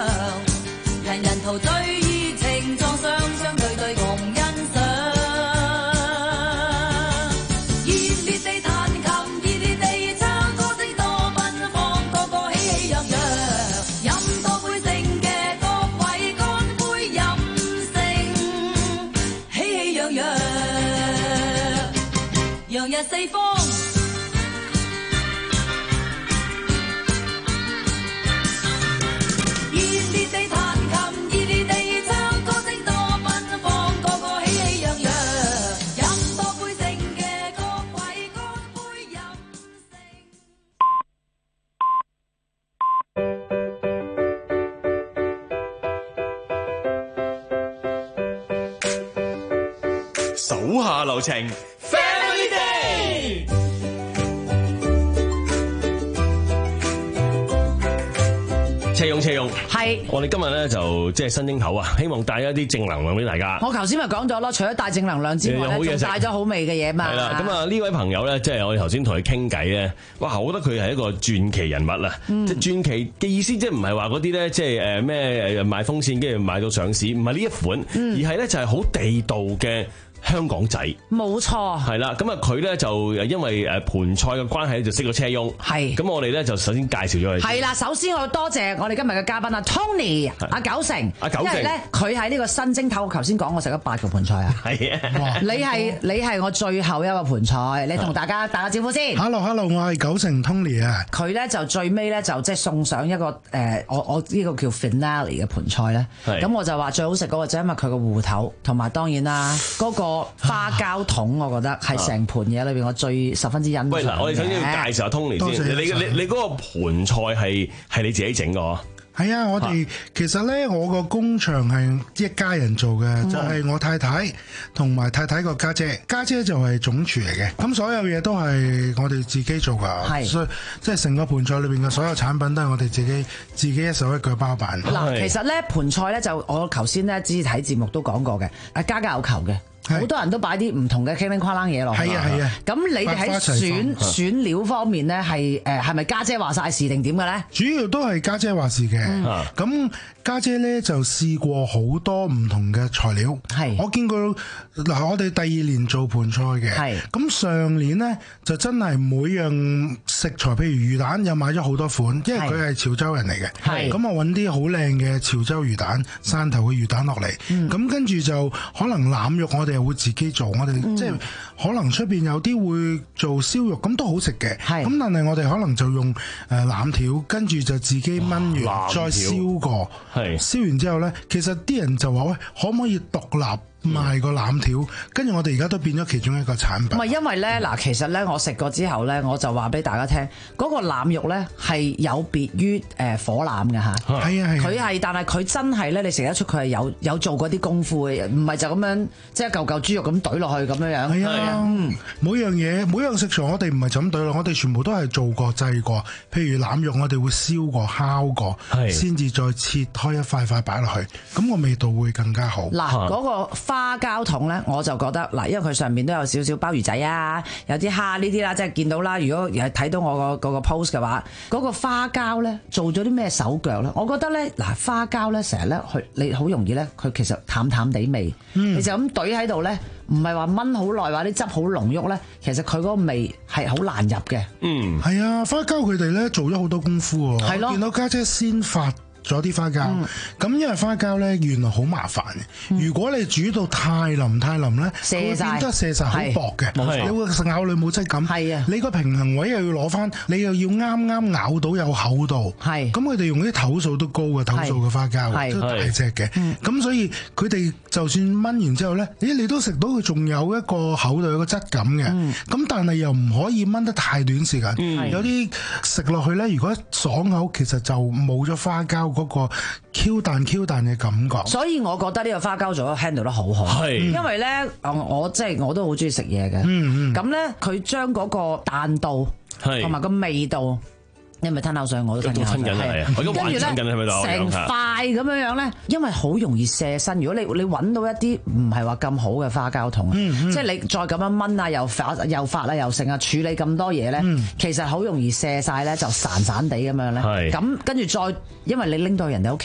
陶醉熱情撞上，相對對共欣賞。 射四方。熱烈地彈琴，熱烈地唱，歌聲多奔放，個個喜氣洋洋。飲多杯勝嘅各位，乾杯飲手下留情 Family Day。 車勇車勇， 係我哋今日咧就即係新正頭啊，希望帶一啲正能量俾大家。 我頭先咪講咗咯，除咗帶正能量之外咧，仲帶咗好味嘅嘢嘛。 係啦，咁啊呢位朋友咧，即係我哋頭先同佢傾偈咧，哇！我覺得佢係一個傳奇人物啦。 嗯、 即係傳奇嘅意思，即係唔係話嗰啲咧，即係誒咩誒賣風扇跟住賣到上市，唔係呢一款， 嗯、 而係咧就係好地道嘅香港仔。 冇錯。 係啦，咁啊佢咧就因為誒盤菜嘅關係就識咗車翁。 係。 咁我哋咧就首先介紹咗佢。 係啦，首先我要多謝我哋今日嘅嘉賓啊 Tony 阿九成。 阿九成。因為咧佢喺呢個新蒸頭，我頭先講我食咗八個盤菜啊。 係啊。 你係你係我最後一個盤菜，你同大家打個招呼先。 Hello Hello，我係九成 Tony 啊。 佢咧就最尾咧就即係送上一個誒、呃，我我呢個叫 finale 嘅盤菜咧。咁我就話最好食嗰個就因為佢個芋頭，同埋當然啦嗰個花膠筒，我覺得係成盤嘢裏邊我最十分之欣賞嘅。 喂嗱，我哋首先要介紹下 Tony 先。你你你嗰個盤菜係係你自己整㗎？ 係啊，我哋其實咧，我個工場係一家人做嘅，嗯、就係我太太同埋太太個家姐，家姐就係總廚嚟嘅，咁所有嘢都係我哋自己做噶，所以即係成個盤菜裏邊嘅所有產品都係我哋自己自己一手一腳包辦。 嗱，其實咧盤菜咧就我頭先咧之前睇節目都講過嘅，啊家家有求嘅。好多人都擺啲唔同嘅傾傾跨冷嘢落去。 係啊係啊。 咁你哋喺選選料方面咧，係誒係咪家姐話晒事定點嘅咧？ 主要都係家姐話事嘅。咁、嗯、家姐咧就試過好多唔同嘅材料。係。我見過嗱，我哋第二年做盤菜嘅。係。咁上年咧就真係每樣食材，譬如魚蛋，又買咗好多款，因為佢係潮州人嚟嘅。係。咁我揾啲好靚嘅潮州魚蛋、汕頭嘅魚蛋落嚟。咁、嗯、跟住就可能腩肉我哋又會自己做，我哋、嗯、即係可能出邊有啲會做燒肉，咁都好食嘅。係。咁但係我哋可能就用誒腩條，跟住就自己燜完再燒過。係。燒完之後咧，其實啲人就話喂，可唔可以獨立賣個腩條？跟住我哋而家都變咗其中一個產品。 唔係因為咧，嗱，其實咧我食過之後咧，我就話俾大家聽，嗰、嗰個腩肉咧係有別於誒火腩嘅嚇。 係啊係。 佢係，但係佢真係咧，你食得出佢係有有做過啲功夫嘅，唔係就咁樣即係一嚿嚿豬肉咁懟落去咁樣樣。係啊， 嗯，每樣嘢每樣食材我哋唔係就咁懟落，我哋全部都係做過製過。譬如腩肉我哋會燒過烤過，先至再切開一塊塊擺落去，咁個味道會更加好。 嗱，嗰個花膠筒咧，我就覺得嗱，因為佢上面都有少少鮑魚仔啊，有啲蝦呢啲啦，即係見到啦。如果係睇到我個嗰個 post 嘅話，嗰個花膠咧做咗啲咩手腳咧？我覺得咧，嗱，花膠咧成日咧，佢你好容易咧，佢其實淡淡地味，嗯、你就咁懟喺度咧，唔係話炆好耐，話啲汁好濃郁咧，其實佢嗰個味係好難入嘅。 嗯，係啊，花膠佢哋咧做咗好多功夫喎。係咯，見到家姐先發咗啲花膠，咁、嗯、因為花膠咧原來好麻煩嘅、嗯。如果你煮到太腍太腍咧，佢會變得瀉晒好薄嘅，你會咬落冇質感。係啊，你個平衡位又要攞翻，你又要啱啱咬到有厚度。係，咁佢哋用啲頭數都高嘅頭數嘅花膠，都大隻嘅。咁、嗯、所以佢哋就算燜完之後咧，咦你都食到佢仲有一個厚度有個質感嘅。咁、嗯、但係又唔可以燜得太短時間。嗯、有啲食落去咧，如果爽口，其實就冇咗花膠嗰個 Q 彈 Q 彈嘅感覺， 所以我覺得呢個花膠做得 handle 得好好，係因為咧，我即係我都好中意食嘢嘅，嗯嗯，咁咧佢將嗰個彈度同埋個味道。你咪吞口水，我都吞口水。係啊，我而家玩緊係咪度？成塊咁樣樣咧，因為好容易卸身。如果你你揾到一啲唔係話咁好嘅花膠筒，嗯嗯、即係你再咁樣炆啊，又發又發啦，又剩啊，處理咁多嘢咧、嗯，其實好容易卸晒咧，就散散地咁樣咧。咁跟住再，因為你拎到人哋屋企，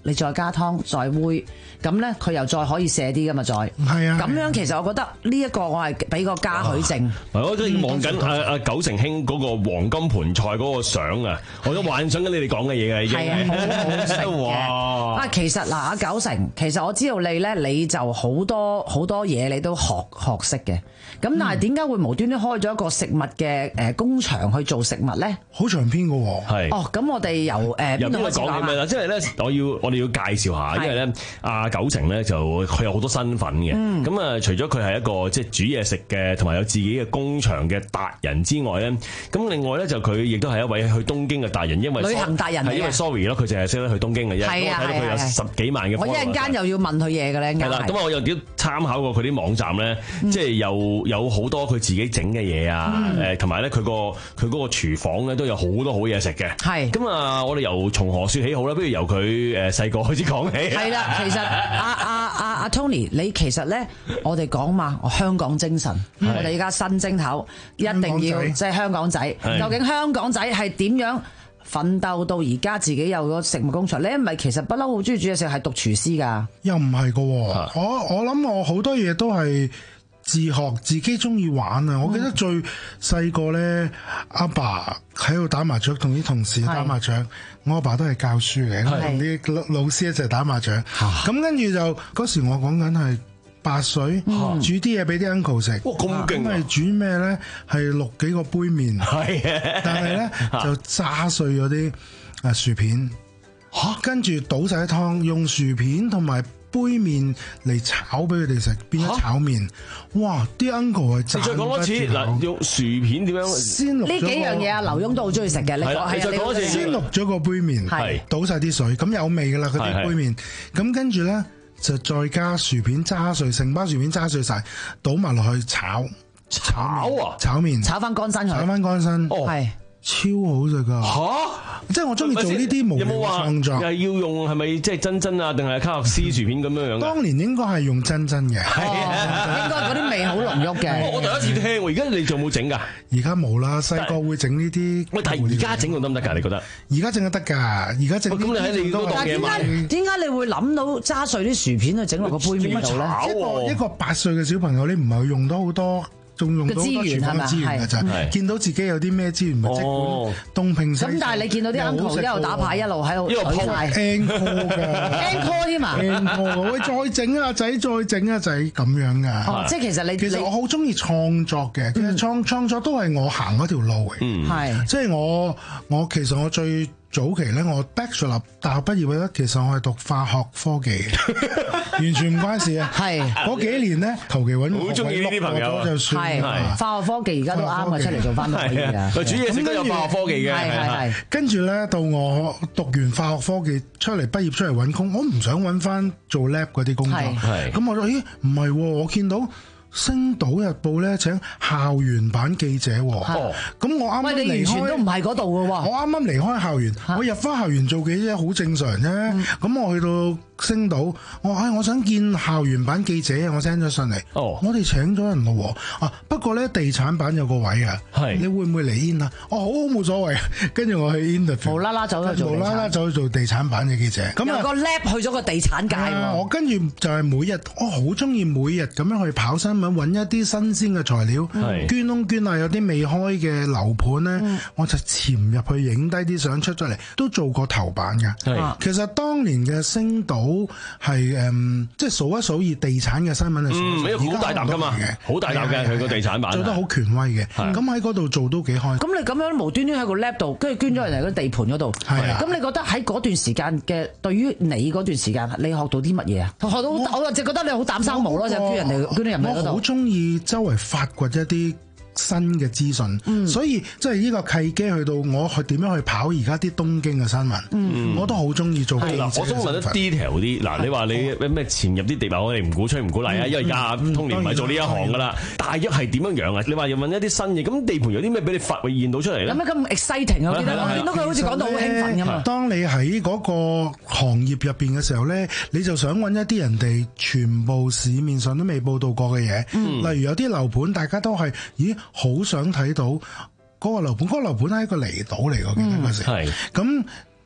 你再加湯再煨，咁咧佢又再可以瀉啲噶嘛再。 係啊。 咁樣其實我覺得呢一個我係俾個嘉許證。 係我都望緊阿阿九成兄嗰個黃金盤菜嗰個相啊，我都幻想緊你哋講嘅嘢嘅已經。 係啊，好好食嘅。啊，其實嗱，阿九成，其實我知道你咧，你就好多好多嘢你都學學識嘅。咁但係點解會無端端開咗一個食物嘅誒工場去做食物咧？ 好長篇嘅喎。 係。 哦，咁我哋由誒由邊度講起咧？即係咧，我要我哋要介紹下，因為咧阿九成咧就佢有好多身份嘅。咁啊，除咗佢係一個即係煮嘢食嘅，同埋有自己嘅工場嘅達人之外咧，咁另外咧就佢亦都係一位去東京嘅達人，因為旅行達人嚟嘅。 係因為 sorry 咯，佢淨係識得去東京嘅啫。 係啊係啊。 我睇到佢有十幾萬嘅。 我一陣間又要問佢嘢嘅咧。 係啦，咁我又啲參考過佢啲網站咧，即係又有好多佢自己整嘅嘢啊，誒同埋咧佢個佢嗰個廚房咧都有好多好嘢食嘅。係。咁啊，我哋由從何說起好啦？不如由佢誒細個開始講起。係啦， 其實阿阿阿阿 Tony，你其實咧，我哋講嘛，香港精神，我哋而家新正頭一定要即係香港仔。究竟香港仔係點樣奮鬥到而家自己有個食物工場？你係咪其實不嬲好中意煮嘢食，係讀廚師㗎？ 又唔係㗎喎，我我諗我好多嘢都係自學，自己中意玩啊！我記得最細個咧，阿爸喺度打麻雀，同啲同事打麻雀。我阿爸都係教書嘅，同啲老師一齊打麻雀。咁跟住就嗰時我講緊係八歲，煮啲嘢俾啲 uncle 食。哇，咁勁！咁係煮咩咧？係淥幾個杯麵。係啊，但係咧就炸碎嗰啲啊薯片。嚇！跟住倒晒湯，用薯片同埋杯麵嚟炒俾佢哋食，變咗炒麵。哇！啲 uncle 係讚不絕口。你再講多次嗱，用薯片點樣？先淥呢幾樣嘢啊，劉墉都好中意食嘅。係啦，你再講多次。先淥咗個杯麵，係倒晒啲水，咁有味噶啦，嗰啲杯麵。咁跟住咧就再加薯片揸碎，成包薯片揸碎晒，倒埋落去炒。炒啊！炒麵。炒翻乾身佢。炒翻乾身。係。超好食噶嚇！即係我中意做呢啲無聊嘅創作。係要用係咪即係珍珍啊，定係卡樂斯薯片咁樣樣？當年應該係用珍珍嘅，係啊，應該嗰啲味好濃郁嘅。我我第一次聽喎，而家你仲冇整㗎？而家冇啦，細個會整呢啲。喂，但係而家整得唔得㗎？你覺得？而家整得得㗎，而家整。咁你喺你嗰度嘅買？點解你會諗到揸碎啲薯片去整落個杯麵度咧？一個一個八歲嘅小朋友，你唔係用到好多。仲用到好多廚房嘅資源㗎咋，見到自己有啲咩資源，咪即管東拼西。咁但係你見到啲 uncle 一路打牌一路喺度取晒 encore 㗎 encore 添嘛 encore 喂，再整啊仔，再整啊仔咁樣㗎。哦，即係其實你其實我好中意創作嘅，其實創創作都係我行嗰條路嘅。嗯，係，即係我我其實我最早期咧，我 Bachelor 大學畢業咧，其實我係讀化學科技嘅，完全唔關事啊。係嗰幾年咧，求其揾好中意呢啲朋友就算。係化學科技而家都啱啊，出嚟做翻都可以㗎。佢煮嘢食都有化學科技嘅。係係係。跟住咧，到我讀完化學科技出嚟畢業出嚟揾工，我唔想揾翻做 lab 嗰啲工作。係。咁我話咦唔係喎，我見到星島日報咧請校園版記者喎。哦。咁我啱啱離開。喂，你完全都唔係嗰度嘅喎。我啱啱離開校園，我入翻校園做記者好正常啫。咁我去到星島，我話唉，我想見校園版記者啊！我 send 咗上嚟。哦，我哋請咗人咯喎。啊，不過咧地產版有個位啊。係。你會唔會嚟 in 啊？哦，好，冇所謂。跟住我去 interview。無啦啦走去做。無啦啦走去做地產版嘅記者。咁啊個 lab 去咗個地產界喎。我跟住就係每日，我好中意每日咁樣去跑新聞，揾一啲新鮮嘅材料，捐窿捐罅，有啲未開嘅樓盤咧，我就潛入去影低啲相出咗嚟，都做過頭版㗎。係。其實當年嘅星島。係誒，即係數一數二地產嘅新聞嘅，嗯，好大膽噶嘛，好大膽嘅佢個地產版，做得好權威嘅，咁喺嗰度做都幾開心。咁你咁樣無端端喺個 lab 度，跟住捐咗人嚟嗰地盤嗰度，係啊。咁你覺得喺嗰段時間嘅，對於你嗰段時間，你學到啲乜嘢啊？學到我我就覺得你好膽生毛咯，就捐人哋捐啲人嚟嗰度。我好中意周圍發掘一啲新嘅資訊，嗯、所以即係呢個契機去到我去點樣去跑而家啲東京嘅新聞，嗯、我都好中意做記者。我想問得 detail 啲，嗱，你話你咩潛入啲地盤，我哋唔鼓吹唔鼓勵啊，嗯、因為而家通年唔係做呢一行噶啦。大約係點樣樣啊？你話要問一啲新嘢，咁地盤有啲咩俾你發現到出嚟咧？有咩咁 exciting 啊？我記得我見到佢好似講到好興奮咁嘛。當你喺嗰個行業入邊嘅時候咧，你就想揾一啲人哋全部市面上都未報道過嘅嘢，嗯、例如有啲樓盤大家都係，咦？好想睇到嗰個樓盤，嗰、嗰個樓盤係一個離島嚟嘅，記得嗰時。係咁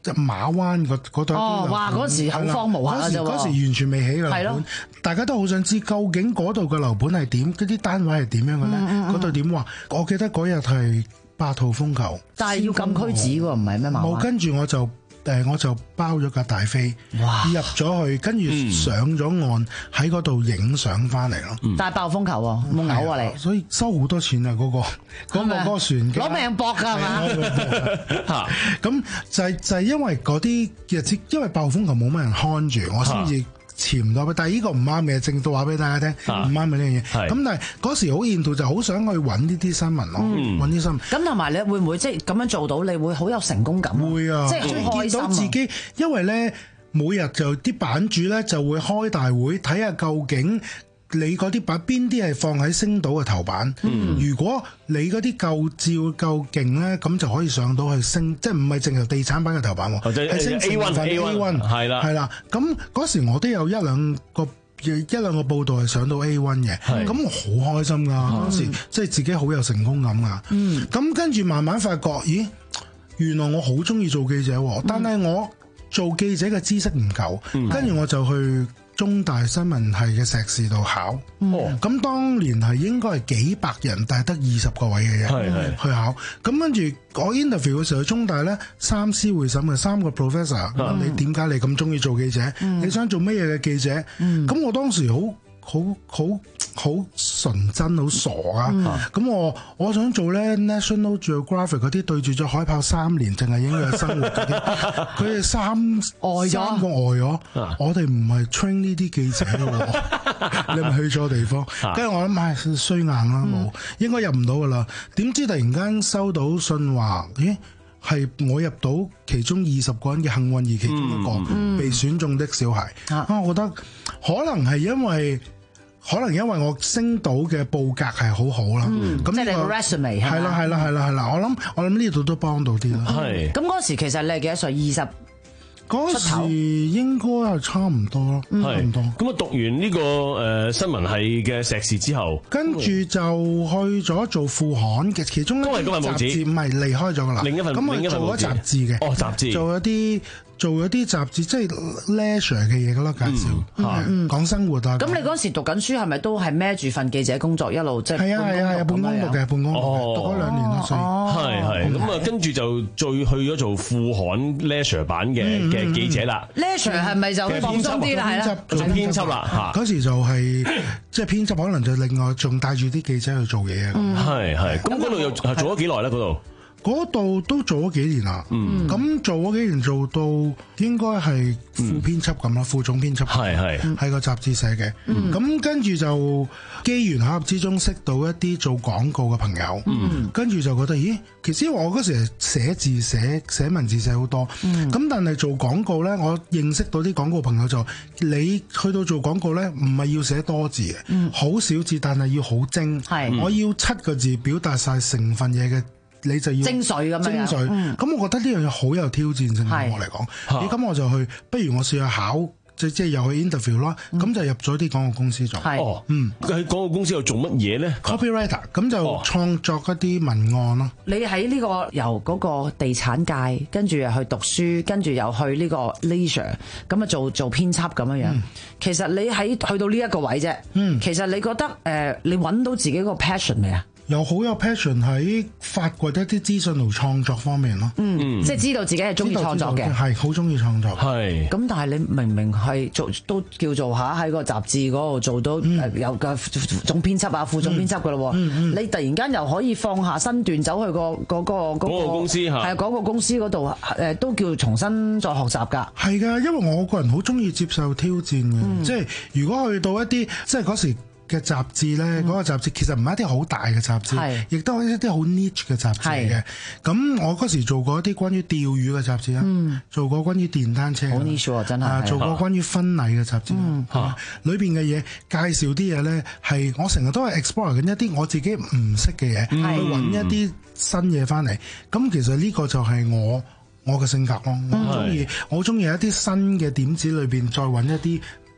馬灣嗰度。 哦，哇！嗰時好荒蕪下啫喎。 嗰時完全未起嘅樓盤， 係咯， 大家都好想知究竟嗰度嘅樓盤係點，嗰啲單位係點樣嘅咧？嗰度點話？我記得嗰日係八號風球， 但係要禁區紙喎，唔係咩馬灣？ 冇，跟住我就。誒我就包咗架大飛入咗去，跟住上咗岸喺嗰度影相翻嚟咯。 但係暴風球喎，冇嘔啊你！ 所以收好多錢啊！嗰個嗰個嗰個船攞命搏㗎係嘛？ 咁就係就係因為嗰啲日子，因為暴風球冇乜人看住，我先至潛唔到。但係呢個唔啱嘅，正到話俾大家聽，唔啱嘅呢樣嘢。咁但係嗰時好沿途就好想去揾呢啲新聞咯，揾啲新聞。 咁同埋你會唔會即係咁樣做到？你會好有成功感？ 會啊， 即係好開心啊！ 見到自己，因為咧每日就啲版主咧就會開大會睇下究竟你嗰啲版邊啲係放喺星島嘅頭版。嗯、如果你嗰啲舊照夠勁咧，咁就可以上到去星，即係唔係淨係地產版嘅頭版喎，係星 A one A one 係啦，係啦。咁嗰時我都有一兩個。一兩個報道係上到 A one 嘅，咁我好開心㗎。當時即係自己好有成功感㗎。咁跟住慢慢發覺，咦，原來我好中意做記者，但係我做記者嘅知識唔夠，跟住我就去中大新聞系嘅碩士度考。咁當年係應該係幾百人，但係得二十個位嘅啫，去考。咁跟住我 interview 嘅時候，中大咧三司會審嘅三個 professor 問你點解你咁中意做記者？你想做乜嘢嘅記者？咁我當時好好好好純真，好傻啊！咁、嗯、我我想做咧 National Geographic 嗰啲對住咗海豹三年，淨係影佢生活嗰啲，佢哋三呆咗，三個呆咗。我哋唔係 train 呢啲記者喎，你咪去錯地方。跟住我諗，唉，衰硬啦，冇、嗯、應該入唔到噶啦。點知突然間收到信話，咦？係我入到其中二十個人嘅幸運兒其中一個、嗯、被選中的小孩。啊，我覺得可能係因為。可能因為我星島嘅報格係好好啦，咁即係你個 resume 係啦係啦係啦係啦，我諗我諗呢度都幫到啲啦。 係。咁嗰時其實你係幾多歲？二十。 嗰時應該係差唔多咯，差唔多。 咁啊，讀完呢個誒新聞系嘅碩士之後， 跟住就去咗做副刊嘅，其中一份雜誌唔係離開咗噶啦。另一份咁我做咗雜誌嘅， 哦雜誌， 做一啲做一啲雜誌，即係 leisure 嘅嘢噶啦，介紹講生活啊。 咁你嗰時讀緊書係咪都係孭住份記者工作一路即係？ 係啊係啊係啊，半工讀嘅，半工讀嘅，讀咗兩年咯，所以係係咁啊，跟住就再去咗做副刊 leisure 版嘅嘅記者啦。 leisure 係咪就放鬆啲啦？係啦， 做編輯啦嚇。 嗰時就係即係編輯，可能就另外仲帶住啲記者去做嘢啊。 係係。咁嗰度又做咗幾耐咧？嗰度？ 嗰度都做咗幾年啦，咁、嗯、做咗幾年做到應該係副編輯咁啦，嗯、副總編輯係係喺個雜誌寫嘅，咁、嗯、跟住就機緣巧合之中識到一啲做廣告嘅朋友，嗯、跟住就覺得咦，其實我嗰時係寫字寫寫文字寫好多，咁、嗯、但係做廣告咧，我認識到啲廣告朋友就你去到做廣告咧，唔係要寫多字嘅，好、嗯、少字，但係要好精，嗯、我要七個字表達晒成份嘢嘅。你就要精髓咁樣， 精髓。咁、嗯、我覺得呢樣嘢好有挑戰性對我嚟講。咦，咁我就去，不如我試下考，即即係又去 interview 啦。咁、嗯、就入咗啲廣告公司做。 哦，嗯，喺廣告公司度做乜嘢咧 ？Copywriter，咁就創作一啲文案咯。 你喺呢個由嗰個地產界，跟住又去讀書，跟住又去呢個 leisure，咁啊做做編輯咁樣樣。嗯、其實你喺去到呢一個位啫。嗯，其實你覺得誒、呃，你揾到自己個 passion 未啊？ 又好有 passion 喺發掘一啲資訊同創作方面咯， 嗯，即係知道自己係中意創作嘅， 係好中意創作， 係。 咁但係你明明係做都叫做下喺個雜誌嗰度做到有個總編輯啊、副總編輯噶咯，你突然間又可以放下身段走去個嗰個嗰個公司嚇， 係嗰個公司嗰度誒都叫重新再學習㗎。 係㗎，因為我個人好中意接受挑戰嘅，即係如果去到一啲即係嗰時嘅雜誌咧，嗰、嗯、個雜誌其實唔係一啲好大嘅雜誌，亦都係一啲好 niche 嘅雜誌嚟嘅。咁我嗰時做過一啲關於釣魚嘅雜誌啦，嗯、做過關於電單車， 好 niche 啊，真係、 啊，做過關於婚禮嘅雜誌，裏邊嘅嘢介紹啲嘢咧，係我成日都係 explore 緊一啲我自己唔識嘅嘢，嗯、去揾一啲新嘢翻嚟。咁其實呢個就係我我嘅性格咯，我好中意，我好中意喺一啲新嘅點子裏邊再揾一啲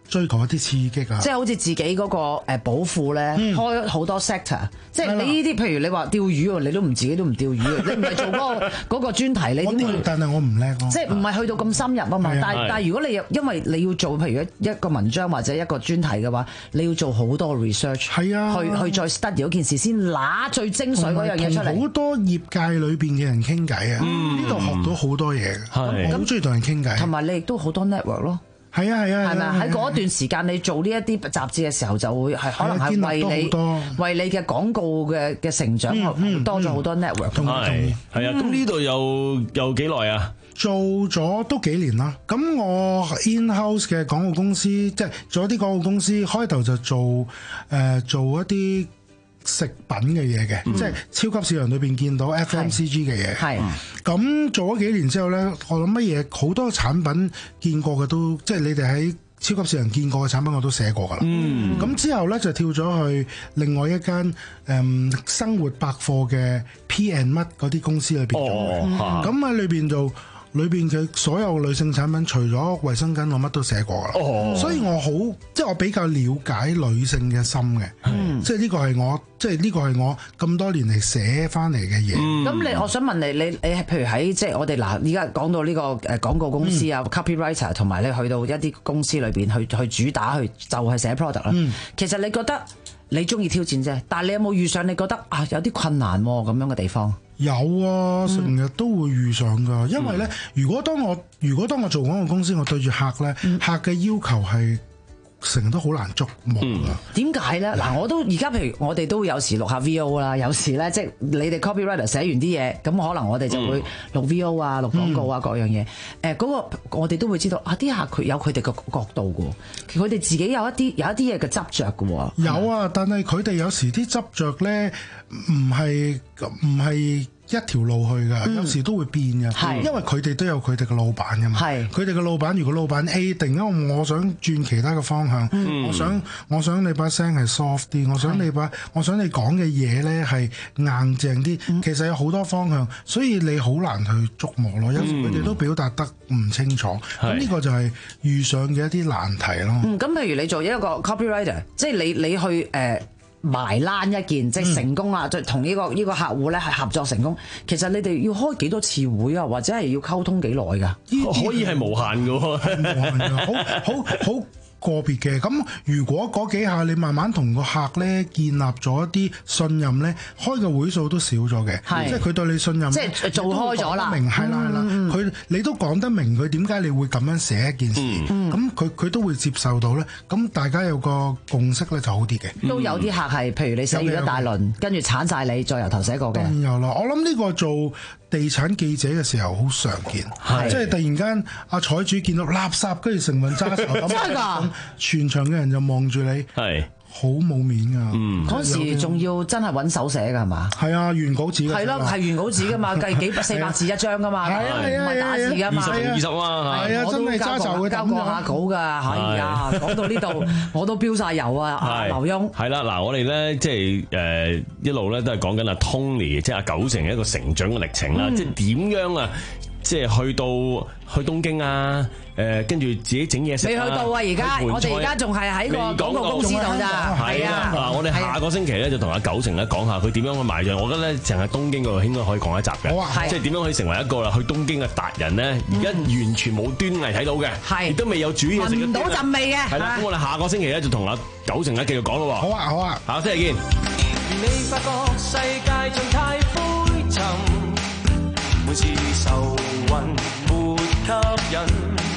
追求一啲刺激啊。 即係好似自己嗰個誒寶庫咧，開好多 sector。即係你呢啲，譬如你話釣魚喎，你都唔自己都唔釣魚，你唔係做嗰個嗰個專題，你點會？ 但係我唔叻咯。 即係唔係去到咁深入啊嘛？但係但係如果你因為你要做譬如一個文章或者一個專題嘅話，你要做好多 research，係啊，去去再 study 嗰件事先拿最精髓嗰樣嘢出嚟。 好多業界裏邊嘅人傾偈啊，呢度學到好多嘢嘅，我好中意同人傾偈。 同埋你亦都好多 network 咯。 係啊係啊， 係咪啊？喺嗰一段時間你做呢一啲雜誌嘅時候，就會係可能係為你為你嘅廣告嘅嘅成長多咗好多 network。 係係啊，咁呢度又有幾耐啊？ 做咗都幾年啦。咁我 in-house 嘅廣告公司，即係做一啲廣告公司，開頭就做誒、呃、做一啲食品嘅嘢嘅，嗯、即係超級市場裏邊見到 F M C G 嘅嘢。係咁做咗幾年之後咧，我諗乜嘢好多產品見過嘅都，即係你哋喺超級市場見過嘅產品我都寫過㗎啦。嗯，咁之後咧就跳咗去另外一間誒、嗯、生活百貨嘅 P and 乜嗰啲公司裏邊做嘅。咁喺裏邊就。裏邊嘅所有女性產品，除咗衛生巾，我乜都寫過啦。哦，所以我好即係我比較了解女性嘅心嘅。嗯，即係呢個係我即係呢個係我咁多年嚟寫翻嚟嘅嘢。 咁、嗯、你我想問你，你你譬如喺即係我哋嗱，而家講到呢個誒廣告公司啊、嗯、，copywriter 同埋你去到一啲公司裏邊去去主打去就係寫 product 啦。嗯，其實你覺得你中意挑戰啫，但係你有冇遇上你覺得啊有啲困難咁樣嘅地方？ 有啊，成日都會遇上㗎，因為咧，如果當我如果當我做廣告公司，我對住客咧，嗯、客嘅要求係成日都好難捉摸㗎。 點解咧？嗱，我都而家譬如我哋都有時錄下 V O 啦，有時咧即係你哋 copywriter 寫完啲嘢，咁可能我哋就會錄 V O 啊、錄廣告啊各樣嘢。誒、嗯，嗰、呃嗰個我哋都會知道啊，啲客佢有佢哋嘅角度㗎，佢哋自己有一啲有一啲嘢嘅執着㗎喎。 有啊，但係佢哋有時啲執着咧，唔係唔係一條路去㗎，嗯、有時都會變㗎，因為佢哋都有佢哋嘅老闆㗎嘛。佢哋嘅老闆，如果老闆 A 突然間我想轉其他嘅方向，嗯、我想我想你把聲係 soft 啲，我想你把我想你講嘅嘢咧係硬淨啲，嗯、其實有好多方向，所以你好難去捉摸咯。有時佢哋都表達得唔清楚，咁呢、嗯、個就係遇上嘅一啲難題咯。 嗯，咁譬如你做一個 copywriter，即係你你去誒。呃埋欄一件即係成功啦，就同呢個呢個客戶咧係合作成功。其實你哋要開幾多次會啊，或者係要溝通幾耐㗎？ 可以係無限㗎喎， 無限㗎，好好好個別嘅。咁如果嗰幾下你慢慢同個客咧建立咗一啲信任咧，開個會數都少咗嘅。即係佢對你信任， 即係做開咗啦。 明係啦係啦，佢你都講得明佢點解你會咁樣寫一件事，咁佢佢都會接受到咧。咁大家有個共識咧就好啲嘅。 都有啲客係，譬如你寫完一大輪，跟住鏟晒你，再由頭寫過嘅。 當然有啦，我諗呢個做地產記者嘅時候好常見，即係突然間阿彩主見到垃圾，跟住成份揸手咁，真係㗎，全場嘅人就望住你，係好冇面㗎。 嗰時仲要真係揾手寫㗎係嘛？ 係啊，原稿紙係咯，係原稿紙㗎嘛，計幾四百字一張㗎嘛，唔係打字㗎嘛， 二十二十啊， 係啊，真係揸手嘅， 交過下稿㗎，係啊，講到呢度我都飆晒油啊，劉墉。 係啦，嗱，我哋咧即係誒一路咧都係講緊阿 Tony，即係阿九成一個成長嘅歷程啦，即係點樣啊？即係去到去東京啊！誒，跟住自己整嘢食。 未去到啊！而家我哋而家仲係喺個廣告公司度咋。 係啊！嗱，我哋下個星期咧就同阿九成咧講下佢點樣去賣醬。我覺得咧，淨係東京嗰度應該可以講一集嘅。好啊！即係點樣可以成為一個啦去東京嘅達人咧？而家完全冇端倪睇到嘅，亦都未有煮嘢食嘅。聞唔到陣味嘅。係啦，咁我哋下個星期咧就同阿九成咧繼續講咯喎。 好啊！好啊！ 下個星期見。 你發覺世界仲太灰沉，每次愁雲沒吸引，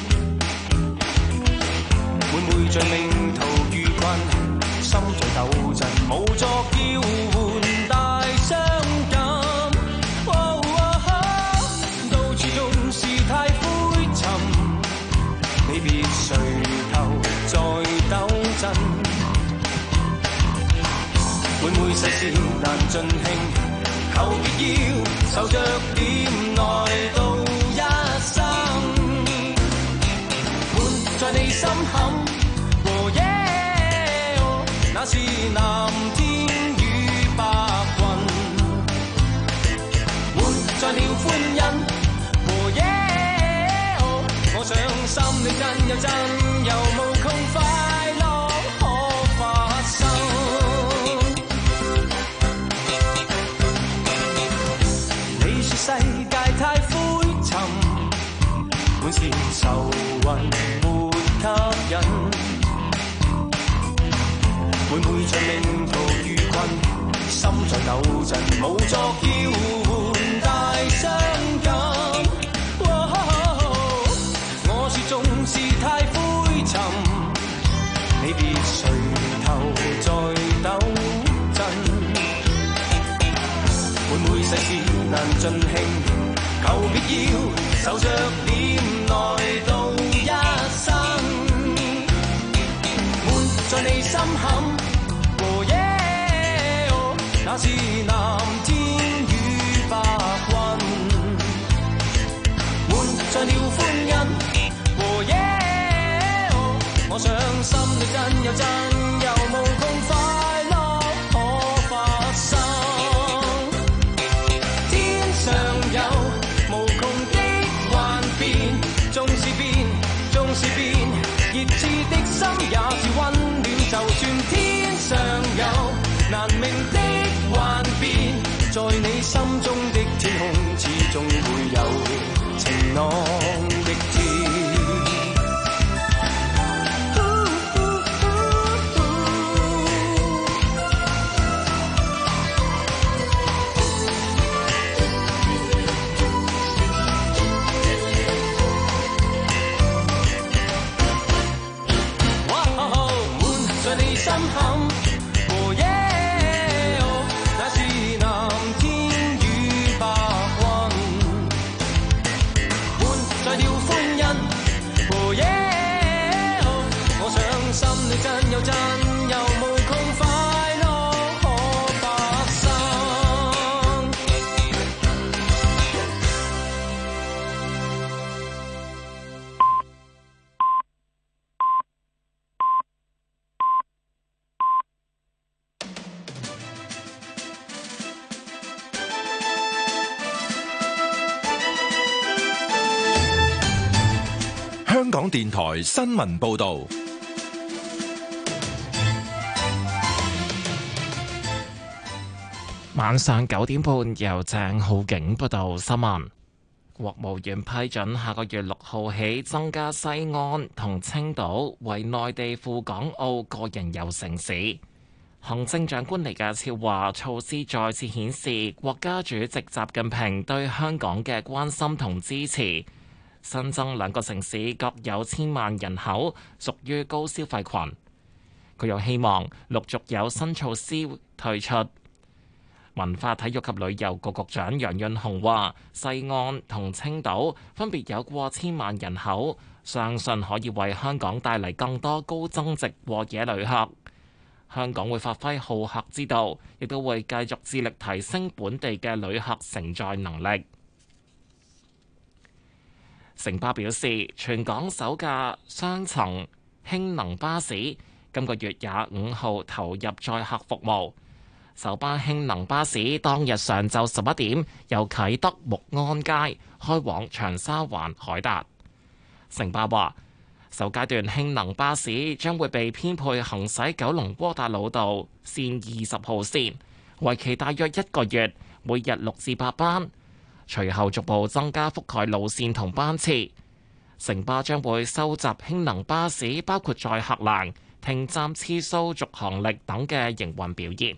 每每像命途遇困，心在抖震，無作叫喚大傷感。哦哦、到處總是太灰沉，你別垂頭再抖震，每每世事難盡興。求別要受着點來到一生，悶在你心坎和夜，那是藍天與白雲，悶在了歡欣和夜，我想心裏真有真有無窮快。 每每像命途遇困，心在抖震，無作叫喚大傷感。我說縱是太灰沉，你別垂頭再抖震。每每世事難盡興，求別要守着臉來度一生。悶在你心坎，和耶哦，那是藍天與白雲。悶在了歡欣，和耶哦，我想心裏真有真有無窮快樂可發生。天上有無窮的幻變，縱是變，縱是變，熱熾的心也是溫暖。就算天上有難明的幻變，在你心中的天空，始終會有晴朗的天。心坎和耶哦，那是藍天與白雲。滿載了歡欣和耶哦，我想心裏真有真有無窮快樂可發生。 香港電台新聞報導， 晚上九點半由鄭浩景報道新聞。國務院批准下個月六號起增加西安同青島為內地赴港澳個人遊城市。行政長官李家超話，措施再次顯示國家主席習近平對香港嘅關心同支持。新增兩個城市各有千萬人口，屬於高消費群。佢又希望陸續有新措施推出。文化體育及旅遊局局長楊潤雄話，西安同青島分別有過千萬人口，相信可以為香港帶嚟更多高增值過夜旅客。香港會發揮好客之道，亦都會繼續致力提升本地嘅旅客承載能力。城巴表示，全港首架雙層氫能巴士今個月廿五號投入載客服務。首班氫能巴士當日上晝十一點由啟德木安街開往長沙灣海達。城巴話，首階段氫能巴士將會被編配行駛九龍窩打老道線二十號線，為期大約一個月，每日六至八班。隨後逐步增加覆蓋路線同班次。城巴將會收集氫能巴士包括載客量、停站次數、續航力等嘅營運表現。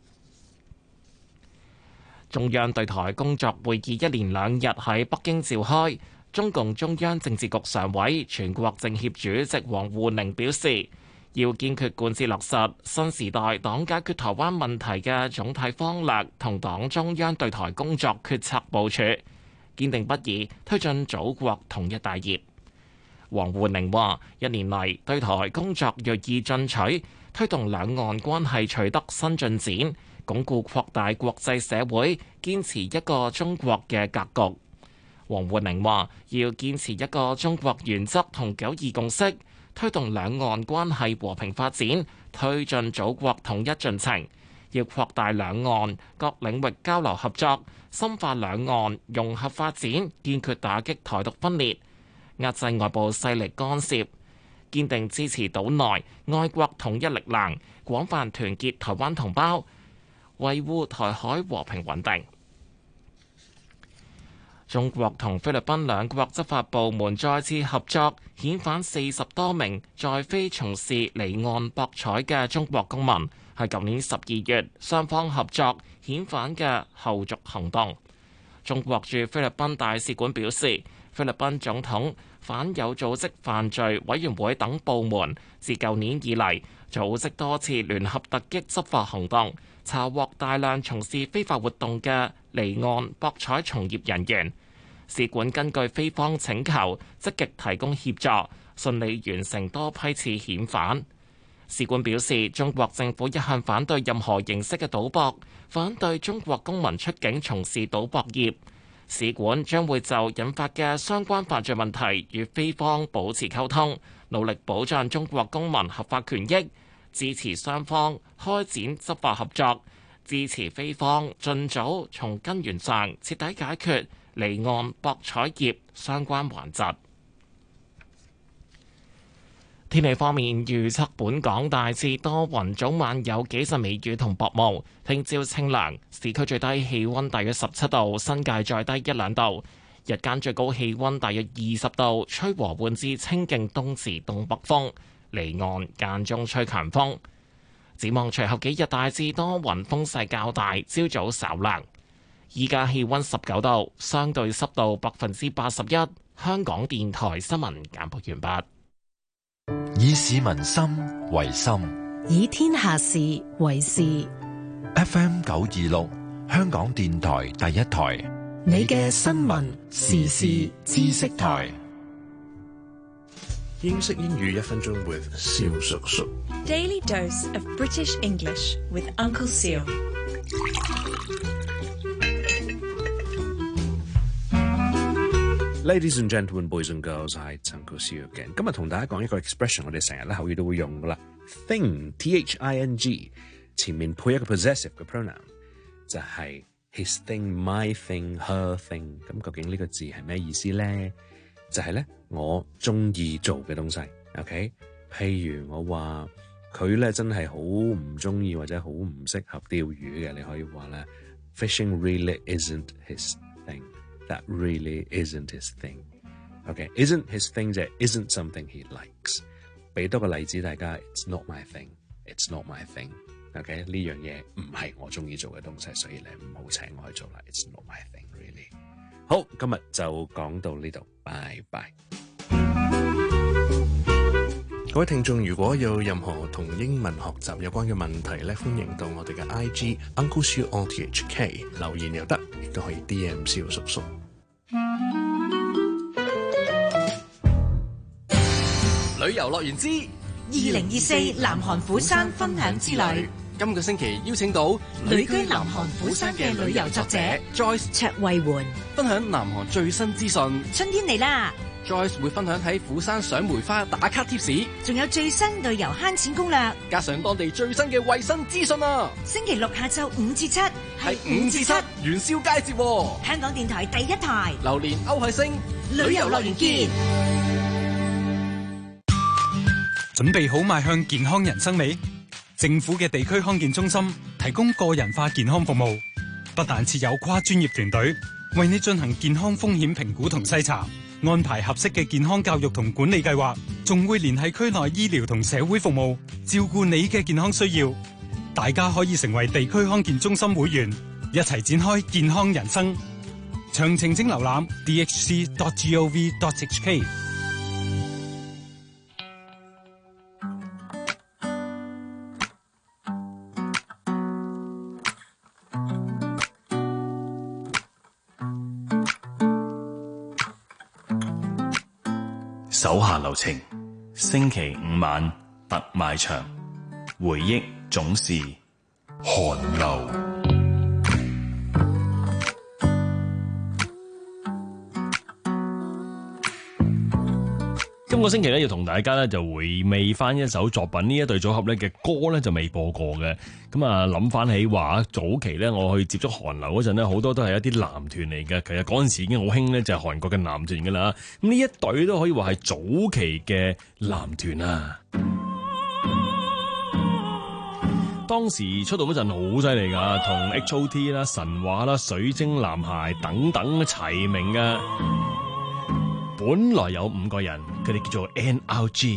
中央對台工作會議一連兩日喺北京召開。中共中央政治局常委、全國政協主席王滬寧表示，要堅決貫徹落實新時代黨解決台灣問題嘅總體方略同黨中央對台工作決策部署，堅定不移推進祖國統一大業。王滬寧話：一年嚟對台工作鋭意進取，推動兩岸關係取得新進展，鞏固擴大國際社會堅持一個中國嘅格局。王滬寧話：要堅持一個中國原則同九二共識，推動兩岸關係和平發展，推進祖國統一進程。要擴大兩岸各領域交流合作，深化兩岸融合發展，堅決打擊台獨分裂，壓制外部勢力干涉，堅定支持島內愛國統一力量，廣泛團結台灣同胞，維護台海和平穩定。 中國同菲律賓兩國執法部門再次合作，遣返四十多名在菲從事離岸博彩嘅中國公民，係舊年十二月雙方合作遣返嘅後續行動。中國駐菲律賓大使館表示，菲律賓總統反有組織犯罪委員會等部門自舊年以嚟組織多次聯合突擊執法行動，查獲大量從事非法活動嘅離岸博彩從業人員。使館根據菲方請求，積極提供協助，順利完成多批次遣返。使館表示，中國政府一向反對任何形式嘅賭博，反對中國公民出境從事賭博業。使館將會就引發嘅相關犯罪問題與菲方保持溝通，努力保障中國公民合法權益，支持雙方開展執法合作，支持菲方盡早從根源上徹底解決離岸博彩業相關環疾。天氣方面預測，本港大致多雲，早晚有幾陣微雨同薄霧。聽朝清涼，市區最低氣溫大約十七度，新界再低一兩度。日間最高氣溫大約二十度，吹和緩至清勁東至東北風，離岸間中吹強風。展望隨後幾日大致多雲，風勢較大，朝早稍涼。依家氣溫十九度，相對濕度百分之八十一。香港電台新聞簡報完畢。 以市民心為心， 以天下事為事。 F M 九二六，香港電台第一台， 你嘅新聞時事知識台。 英式英語一分鐘 with 蕭叔叔。 Daily dose of British English with Uncle Seal。 Ladies and gentlemen, boys and girls, I Uncle Seal again。今日同大家講一個 expression， 我哋成日咧口語都會用噶啦。Thing, T H I N G， 前面配一個 possessive 嘅 pronoun， 就係 his thing, my thing, her thing。咁究竟呢個字係咩意思咧？就係咧我中意做嘅東西。OK， 譬如我話佢咧真係好唔中意或者好唔適合釣魚嘅，你可以話咧 Fishing really isn't his thing。That really isn't his thing. OK, isn't his thing 就係 isn't something he likes。俾多個例子大家 ，It's not my thing. It's not my thing. OK， 呢樣嘢唔係我中意做嘅東西，所以你唔好請我去做啦。It's not my thing, really。好，今日就講到呢度，拜拜。各位聽眾，如果有任何同英文學習有關嘅問題咧，歡迎到我哋嘅 I G Uncle Siu O T H K 留言又得，亦都可以 D M 蕭叔叔。 旅遊樂園之二零二四南韓釜山分享之旅，今個星期邀請到旅居南韓釜山嘅旅遊作者 Joyce 卓慧媛，分享南韓最新資訊。 春天嚟啦！ Joyce 會分享喺釜山賞梅花打卡貼士， 仲有最新旅遊慳錢攻略， 加上當地最新嘅衛生資訊啊！ 星期六下晝五至七係五至七元宵佳節喎， 香港電台第一台， 榴蓮歐海星， 旅遊樂園見。 準備好邁向健康人生未？政府嘅地區康健中心提供個人化健康服務，不但設有跨專業團隊為你進行健康風險評估同篩查，安排合適嘅健康教育同管理計劃，仲會聯繫區內醫療同社會服務，照顧你嘅健康需要。大家可以成為地區康健中心會員，一齊展開健康人生。詳情請瀏覽 d h c dot gov dot h k。 手下留情，星期五晚特賣場，回憶總是寒流。 今個星期咧，要同大家咧就回味翻一首作品，呢一對組合咧嘅歌咧就未播過嘅。咁啊諗翻起話，早期咧我去接觸韓流嗰陣咧，好多都係一啲男團嚟嘅。其實嗰陣時已經好興咧，就係韓國嘅男團噶啦。咁呢一隊都可以話係早期嘅男團啊。 當時出道嗰陣好犀利㗎，同 H O T 啦、神話啦、水晶男孩等等齊名㗎。本來有五個人，佢哋叫做 N R G。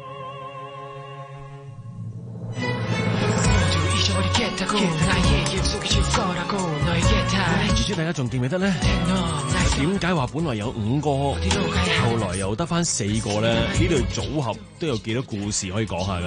唔知大家仲記唔記得咧？點解話本來有五個，後來又得返四個咧？呢對組合都有幾多故事可以講下㗎？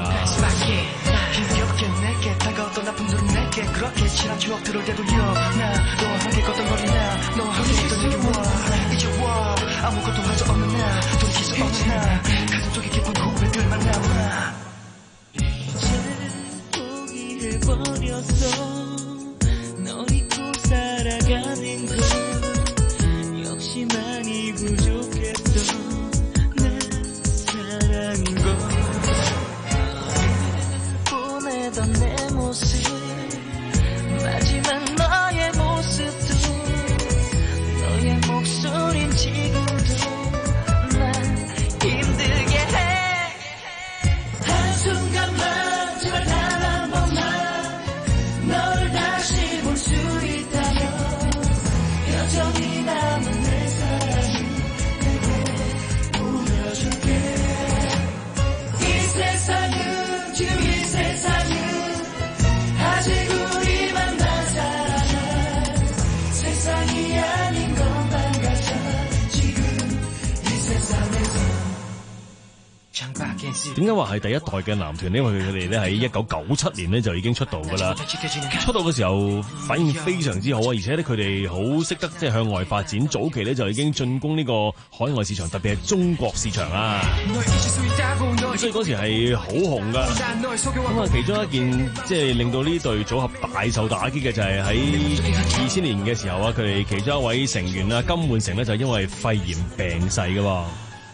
點解話係第一代嘅男團呢？因為佢哋咧喺一九九七年咧就已經出道噶啦，出道嘅時候反應非常之好啊！而且咧佢哋好識得即係向外發展，早期咧就已經進攻呢個海外市場，特別係中國市場啊！所以嗰時係好紅噶。咁啊，其中一件即係令到呢隊組合大受打擊嘅就係喺二千年嘅時候啊，佢哋其中一位成員啊金煥成咧就因為肺炎病逝噶喎。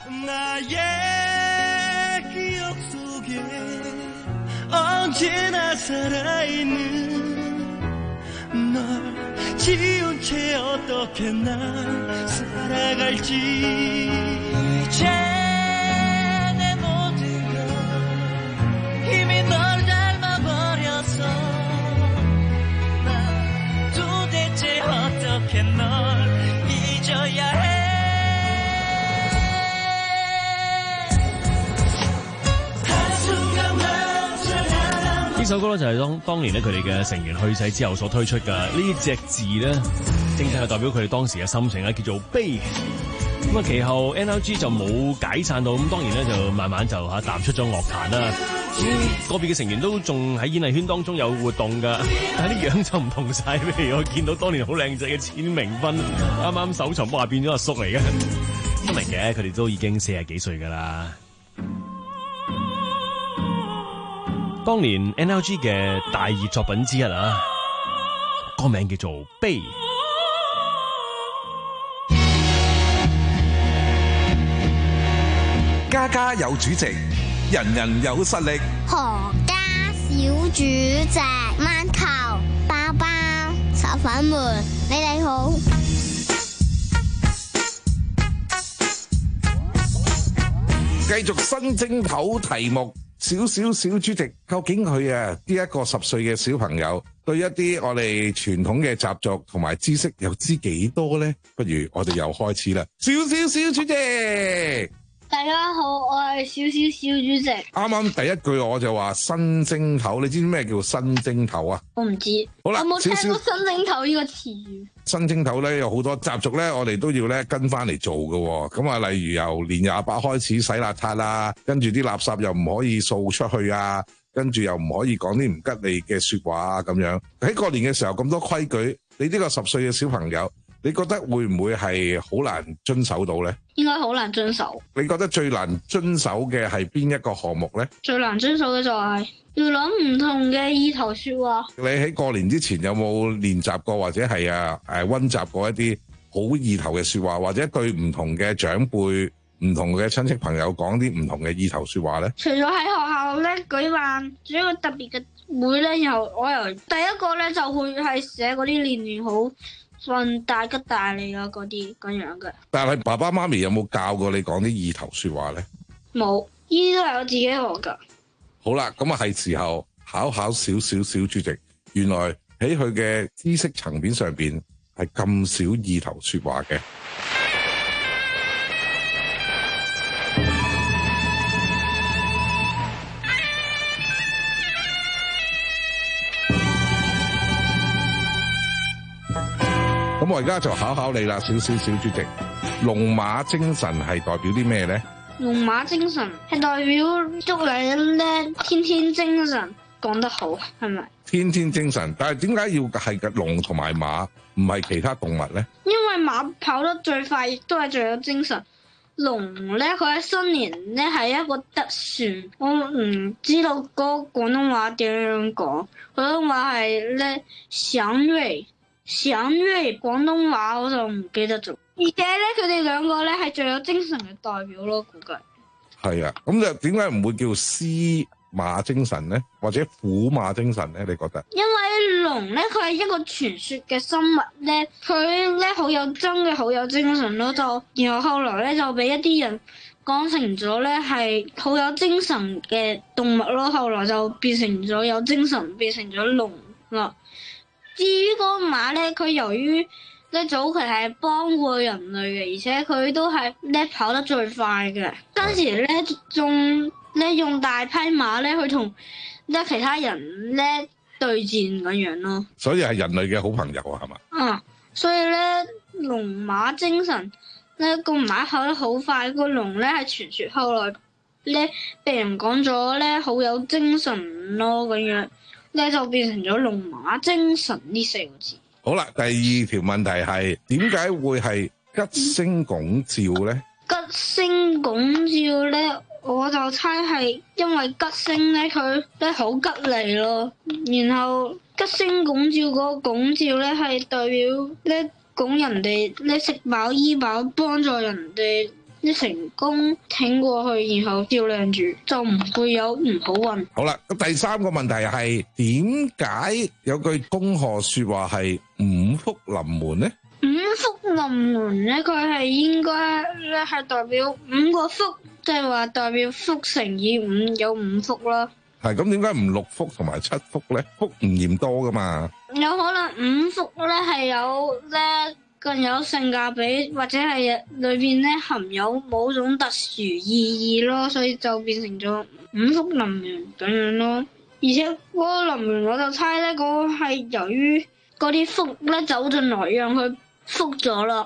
呢首歌咧就係當當年咧佢哋嘅成員去世之後所推出㗎，呢隻字咧正正係代表佢哋當時嘅心情咧，叫做悲。咁啊，其後 N R G 就冇解散到，咁當然咧就慢慢就嚇淡出咗樂壇啦。咁個別嘅成員都仲喺演藝圈當中有活動㗎，但係啲樣就唔同晒。譬如我見到當年好靚仔嘅錢明芬，啱啱搜尋話變咗阿叔嚟嘅，都明嘅，佢哋都已經四十幾歲㗎啦。當年 N R G 嘅大熱作品之一啊，歌名叫做《悲》。 家家有主席，人人有實力。 何家小主席，饅頭、包包、炒粉們，你哋好。 繼續新蒸頭題目。小小小主席，究竟佢啊呢一個十歲嘅小朋友，對一啲我哋傳統嘅習俗同埋知識又知幾多呢？不如我哋又開始啦！小小小主席， 大家好，我係小小小主席。 啱啱第一句我就話新蒸頭，你知唔知咩叫新蒸頭啊？ 我唔知。好啦，我冇聽過新蒸頭呢個詞語。 新蒸頭咧有好多習俗咧，我哋都要咧跟翻嚟做嘅。咁啊，例如由年廿八開始洗邋遢啦，跟住啲垃圾又唔可以掃出去啊，跟住又唔可以講啲唔吉利嘅說話啊，咁樣喺過年嘅時候咁多規矩，你呢個十歲嘅小朋友，你覺得會唔會係好難遵守到呢？ 應該好難遵守。 你覺得最難遵守嘅係邊一個項目呢？ 最難遵守嘅就係要諗唔同嘅意頭說話。 你喺過年之前有冇練習過，或者係啊誒溫習過一啲好意頭嘅說話，或者對唔同嘅長輩、唔同嘅親戚朋友講啲唔同嘅意頭說話呢？ 除咗喺學校咧舉辦咗一個特別嘅會咧，又我又第一個咧就會係寫嗰啲年年好、運大吉大利啊嗰啲咁樣嘅。但係爸爸媽咪有冇教過你講啲意頭說話呢？ 冇，呢啲都係我自己學噶。 好啦，咁啊係時候考考小小小主席，原來喺佢嘅知識層面上邊係咁少意頭說話嘅。咁我而家就考考你啦，小小小主席，龍馬精神係代表啲咩咧？ 龍馬精神係代表祝你咧天天精神，講得好，係咪？ 天天精神，但係點解要係嘅龍同埋馬，唔係其他動物咧？ 因為馬跑得最快，亦都係最有精神。龍咧，佢喺新年咧係一個特殊，我唔知道嗰個廣東話點樣講，廣東話係咧祥瑞。祥瑞廣東話我就唔記得咗，而且咧佢哋兩個咧係最有精神嘅代表咯，估計係啊。咁就點解唔會叫司馬精神咧，或者虎馬精神咧？你覺得？因為龍咧佢係一個傳說嘅生物咧，佢咧好有真嘅好有精神咯，就然後後來咧就俾一啲人講成咗咧係好有精神嘅動物咯，後來就變成咗有精神，變成咗龍啦。至於嗰個馬咧，佢由於咧早期係幫過人類嘅，而且佢都係咧跑得最快嘅。當時咧仲咧用大匹馬咧去同咧其他人咧對戰咁樣咯。 所以係人類嘅好朋友啊，係嘛？ 啊，所以咧龍馬精神咧個馬跑得好快，個龍咧係傳說後來咧被人講咗咧好有精神咯咁樣。咧就變成咗龍馬精神呢四個字。 好啦，第二條問題係點解會係吉星拱照咧？ 吉星拱照咧，我就猜係因為吉星咧佢咧好吉利咯，然後吉星拱照嗰個拱照咧係代表咧拱人哋咧食飽醫飽，幫助人哋。一成功挺過去，然後照亮住，就唔會有唔好運。 好啦，咁第三個問題係點解有句恭賀說話係五福臨門咧？ 五福臨門咧，佢係應該咧係代表五個福，即係話代表福乘以五有五福啦。 係咁，點解唔六福同埋七福咧？福唔嫌多噶嘛？ 有可能五福咧係有咧。更有性價比，或者係裏邊咧含有某種特殊意義咯，所以就變成咗五福臨門咁樣咯。而且嗰個臨門我就猜咧，嗰個係由於嗰啲福咧走進來，讓佢福咗啦，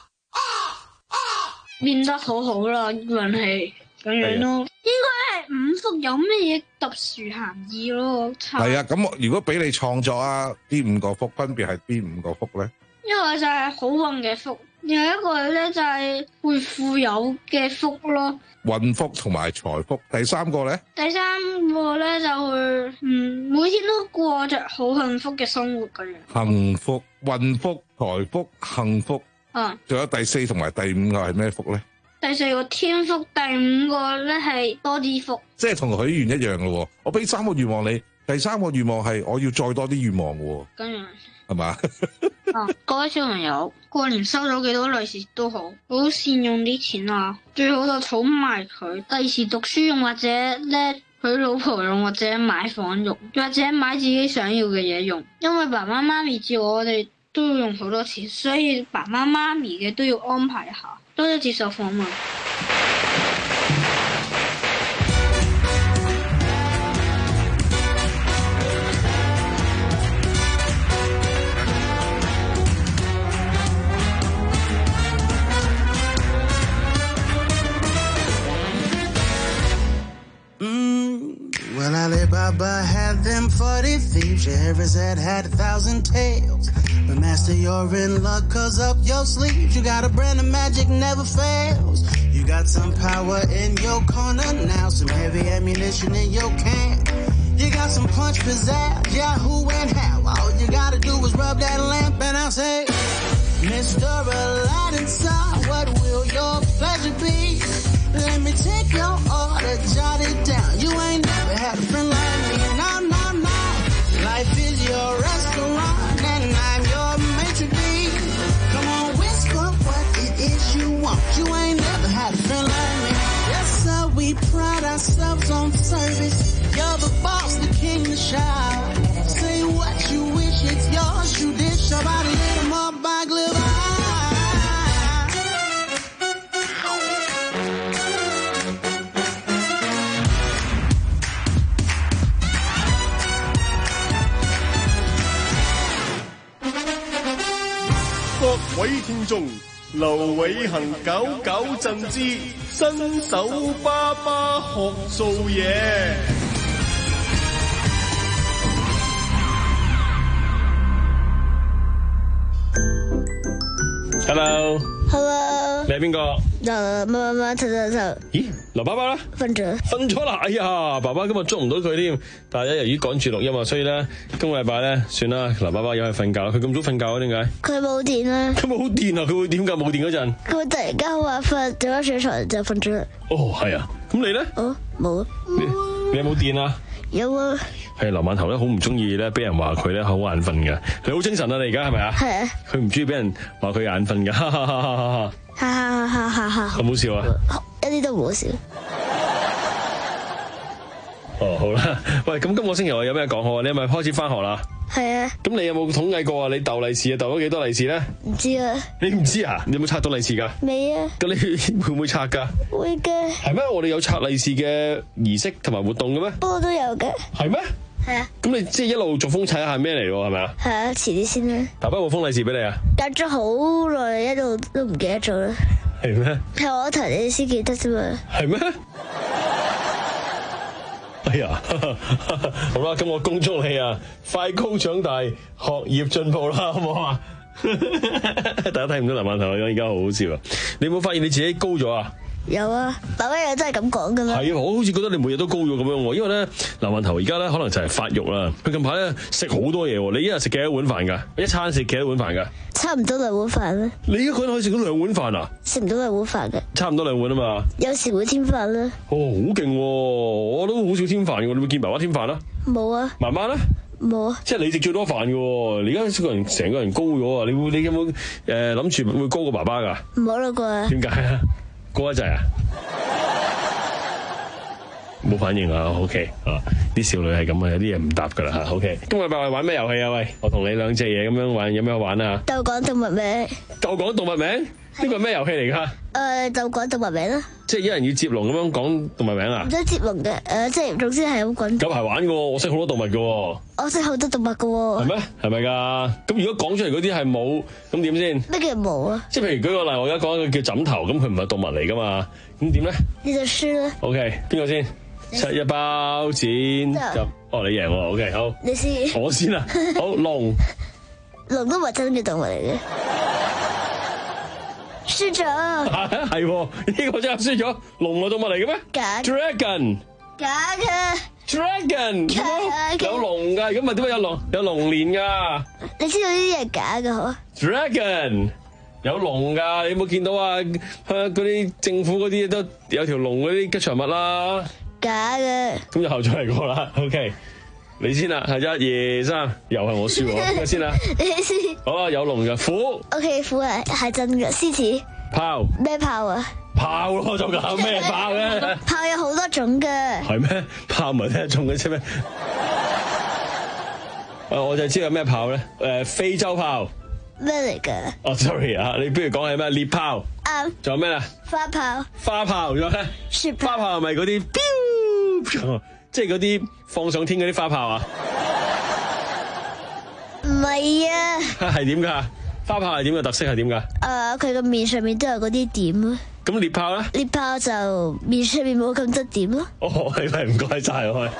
變得好好啦，運氣咁樣咯。應該係五福有咩嘢特殊含義咯？ 係啊，咁如果俾你創作啊，呢五個福分別係邊五個福咧？ 一個就係好運嘅福，另一個咧就係會富有嘅福咯。 運福同埋財福，第三個咧？ 第三個咧就會嗯每天都過着好幸福嘅生活咁樣。 幸福、運福、財福、幸福。 啊！ 仲有第四同埋第五個係咩福咧？ 第四個天福，第五個咧係多啲福。 即係同許願一樣咯。我俾三個願望你，第三個願望係我要再多啲願望嘅。 咁樣係嘛？ 啊，各位小朋友，過年收咗幾多利是都好，好善用啲錢啊！最好就儲埋佢，第時讀書用或者咧佢老婆用或者買房用，或者買自己想要嘅嘢用。因為爸爸媽咪照我哋都要用好多錢，所以爸爸媽咪嘅都要安排下。多謝接受訪問。 Well, Alibaba had them forty thieves. Scheherazade had a thousand tales. But master, you're in luck, cause up your sleeves you got a brand of magic never fails. You got some power in your corner now, some heavy ammunition in your can. You got some punch, pizzazz, yeah, who and how. All you gotta do is rub that lamp and I'll say, Mister Aladdin, sir, what will your pleasure be? Let me take your order, jot it down. You ain't never had a friend like me, no, no, no. Life is your restaurant and I'm your maitre d'. Come on, whisper what it is you want. You ain't never had a friend like me. Yes, sir, we pride ourselves on service. You're the boss, the king, the shout. Say what you wish, it's yours. You dish about a little more by glitter. 各位聽眾，劉偉恒九九震之新手爸爸學做嘢。 Hello。 Hello。 你係邊個？ 就乜乜乜頭頭頭。 咦，劉爸爸咧？ 瞓咗。 瞓咗啦！哎呀，爸爸今日捉唔到佢添，但係咧由於趕住錄音啊，所以咧今個禮拜咧算啦，劉爸爸又去瞓覺啦。佢咁早瞓覺啊？點解？ 佢冇電啦。 佢冇電啊？佢會點㗎？冇電嗰陣？ 佢會突然間好眼瞓，走咗上床就瞓咗啦。 哦，係啊。咁你咧？ 哦，冇。 你你有冇電啊？ 有啊。 係劉饅頭咧，好唔中意咧，俾人話佢咧好眼瞓嘅。你好精神啊！你而家係咪啊？ 係啊。 佢唔中意俾人話佢眼瞓嘅，哈哈哈哈哈哈。 哈哈哈哈哈！ 好唔好笑啊？ 一啲都唔好笑。 哦，好啦，喂，咁今個星期我有咩講好啊？你係咪開始翻學啦？ 係啊。 咁你有冇統計過啊？你逗利是啊，逗咗幾多利是咧？ 唔知啊。 你唔知啊？你有冇拆到利是噶？ 未啊。 咁你會唔會拆噶？ 會嘅。 係咩？我哋有拆利是嘅儀式同埋活動嘅咩？ 不過都有嘅。 係咩？ 係啊。 咁你即係一路逐封睇下係咩嚟喎？係咪啊？ 係啊，遲啲先啦。 爸爸有冇封利是俾你啊？ 隔咗好耐，一路都唔記得咗啦。 係咩？ 係我提你先記得啫嘛。 係咩？哎呀，好啦，咁我恭祝你啊，快高長大，學業進步啦，好唔好啊？大家睇唔到劉饅頭樣，而家好好笑啊！你有冇發現你自己高咗啊？ 有啊，爸爸又真係咁講噶咩？ 係啊，我好似覺得你每日都高咗咁樣喎，因為咧劉饅頭而家咧可能就係發育啦。佢近排咧食好多嘢喎，你一日食幾多碗飯㗎？一餐食幾多碗飯㗎？ 差唔多兩碗飯啦。 你一個人可以食到兩碗飯啊？ 食唔到兩碗飯嘅。 差唔多兩碗啊嘛。 有時會添飯啦。 哦，好勁喎！我都好少添飯嘅，你會見爸爸添飯啦？ 冇啊。 媽媽咧？ 冇啊。 即係你食最多飯嘅喎，你而家個人成個人高咗啊！你會你有冇誒諗住會高過爸爸㗎？ 冇啦啩。 點解啊？高一滯啊？冇反應啊 ，OK 啊，啲少女係咁啊，有啲嘢唔答噶啦吓 ，OK。今日拜拜玩咩遊戲啊？喂，我同你兩隻嘢咁樣玩，有咩玩啊？ 鬥講動物名。 鬥講動物名？呢個係咩遊戲嚟噶？誒、 呃，鬥講動物名啦。即係一人要接龍咁樣講動物名啊？ 唔使接龍嘅，誒、呃，即係總之係咁滾。 有排玩噶，我識好多動物噶。 我識好多動物噶。係咩？係咪噶？咁如果講出嚟嗰啲係冇，咁點先？ 咩叫冇啊？ 即係譬如舉個例，我而家講一個叫枕頭，咁佢唔係動物嚟噶嘛？咁點咧？ 你就輸啦。 OK， 邊個先？七一包剪就哦，你贏喎 ，OK 好。 你先。 我先啊，好龍。 龍都唔係真嘅動物嚟嘅。輸咗。 係呢個真係輸咗。龍係動物嚟嘅咩？ 假。 Dragon。 假嘅。 Dragon。有龍㗎，咁咪點解有龍有龍年㗎？ 你知道呢啲係假嘅嗬 ？Dragon。有龍㗎，你有冇見到啊？嗰啲政府嗰啲都有條龍嗰啲吉祥物啦。 假嘅。咁就後再嚟過啦 ，OK， 你先啦，係一二三，又係我輸喎，邊個先啦？ 你先。 好啊，有龍嘅虎。 OK， 虎係係真嘅，獅子。 豹。咩豹啊？ 豹咯，就咁咩豹咧？ 豹有好多種嘅。 係咩？豹唔係得一種嘅啫咩？誒，我就知有咩豹咧？誒，非洲豹。 咩嚟㗎？ 哦 ，sorry 啊，你不如講係咩？獵豹。 啱。 仲有咩啊？ 花炮。 花炮，仲有咧？ 雪炮。 花炮係咪嗰啲？即係嗰啲放上天嗰啲花炮啊？ 唔係啊。 係點噶？花炮係點嘅特色係點噶？ 誒，佢個面上面都有嗰啲點啊。 咁獵炮咧？ 獵炮就面上面冇咁多點咯。 哦，係咪唔該晒開？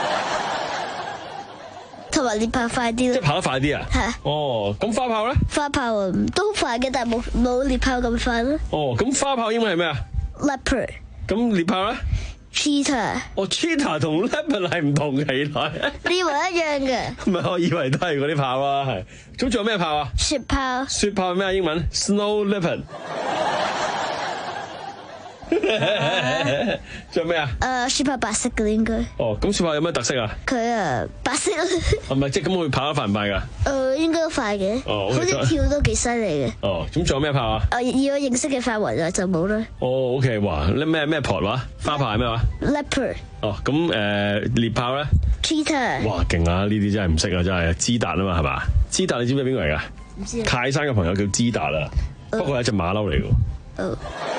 同埋獵炮快啲咯。 即係跑得快啲啊？ 係。 哦，咁花炮咧？ 花炮都快嘅，但係冇冇獵炮咁快咯。 哦，咁花炮英文係咩啊 ？Leopard。 咁獵炮咧 ？Cheetah。 哦 ，Cheetah 同 Leopard 係唔同嘅，原來。 你以為一樣嘅？ 唔係，我以為都係嗰啲炮啊，係。咁仲有咩炮啊？ 雪炮。 雪炮係咩英文 ？Snow Leopard。 仲有咩啊？ 誒，雪豹白色嘅應該。 哦，咁雪豹有咩特色啊？ 佢啊白色。 係咪即係咁佢跑得快唔快㗎？ 誒，應該都快嘅。 哦， 好似跳都幾犀利嘅。 哦，咁仲有咩豹啊？ 誒，以我認識嘅範圍就冇啦。 哦 ，OK， 哇，呢咩咩豹話？花豹係咩話 ？Leopard。 哦，咁誒獵豹咧 ？Cheetah。 哇，勁啊！呢啲真係唔識啊，真係。知達啊嘛，係嘛？知達你知唔知邊個嚟㗎？ 唔知。 泰山嘅朋友叫知達啊，不過係一隻馬騮嚟㗎。 哦。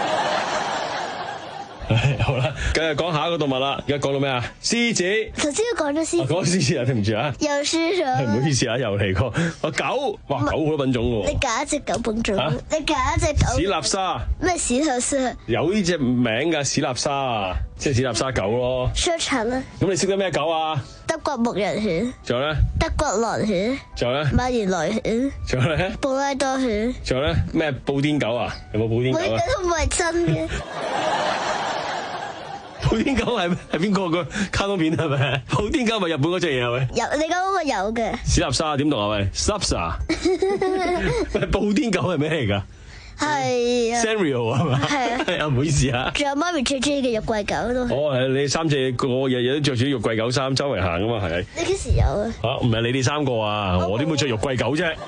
好啦，繼續講下一個動物啦。而家講到咩啊？獅子。 頭先都講咗獅子。 講獅子啊，對唔住啊。 又輸咗。 唔好意思啊，又嚟過。啊狗，哇狗好多品種喎。 你揀一隻狗品種。啊、你揀一隻狗。 史納沙。 咩史納沙？ 有呢隻名㗎，史納沙啊，即係史納沙狗咯。 search 啦。 咁你識得咩狗啊？ 德國牧人犬。 仲有咧？ 德國狼犬。 仲有咧？ 馬連來犬。 仲有咧？ 布拉多犬。 仲有咧？咩布甸狗啊？有冇布甸狗啊？ 布甸狗都唔係真嘅。 布甸狗係係邊個個卡通片係咪？布甸狗咪日本嗰隻嘢係咪？ 有你講嗰個有嘅。史納沙點讀啊？喂 ，Sapsa。布甸狗係咩嚟㗎？ 係啊。 Sanrio 係嘛？ 係啊。 係啊，唔好意思啊。 仲有媽咪最中意嘅肉桂狗都。 哦，係你三隻個日日都着住肉桂狗衫周圍行㗎嘛係？ 你幾時有啊？ 嚇，唔係你哋三個啊，我點會着肉桂狗啫？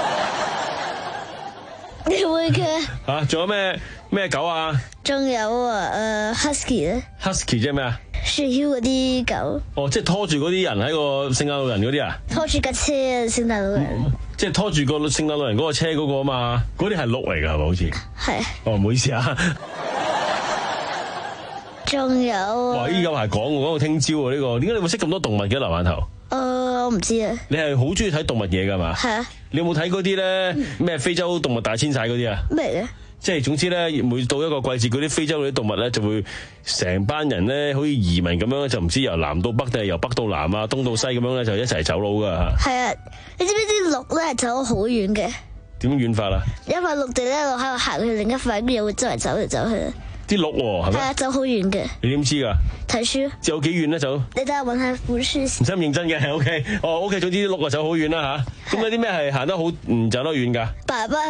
你會嘅。 嚇，仲有咩咩狗啊？ 仲有啊，誒 Husky 咧 ，Husky 即係咩啊？ 雪橇嗰啲狗。哦， 即係拖住嗰啲人喺個聖誕老人嗰啲啊？ 拖住架車聖誕老人。嗯、即係拖住個聖誕老人嗰個車嗰個啊嘛？嗰啲係鹿嚟㗎係咪？好似係。 哦，唔好意思啊。 仲有。 哇！依家係講講到聽朝喎呢個，點解你會識咁多動物嘅劉饅頭？ 誒、呃，我唔知啊。 你係好中意睇動物嘢㗎嘛？ 係啊。 你有冇睇嗰啲咧？咩非洲動物大遷徙嗰啲啊？ 咩嘅？即係總之咧，每到一個季節，嗰啲非洲嗰啲動物咧就會成班人咧，好似移民咁樣，就唔知由南到北定係由北到南啊，東到西咁樣咧，就一齊走佬噶。係啊，你知唔知啲鹿咧係走咗好遠嘅？點遠法啊？因為陸地咧一路喺度行去另一塊，跟住又會周圍走嚟走去。啲鹿喎，係咪？係啊，走好遠嘅。你點知噶？睇書。有幾遠咧走？你等下揾下本書先。唔使咁認真嘅 ，OK。哦，OK。總之啲鹿啊走好遠啦吓。咁有啲咩係行得好唔走得遠噶？爸爸。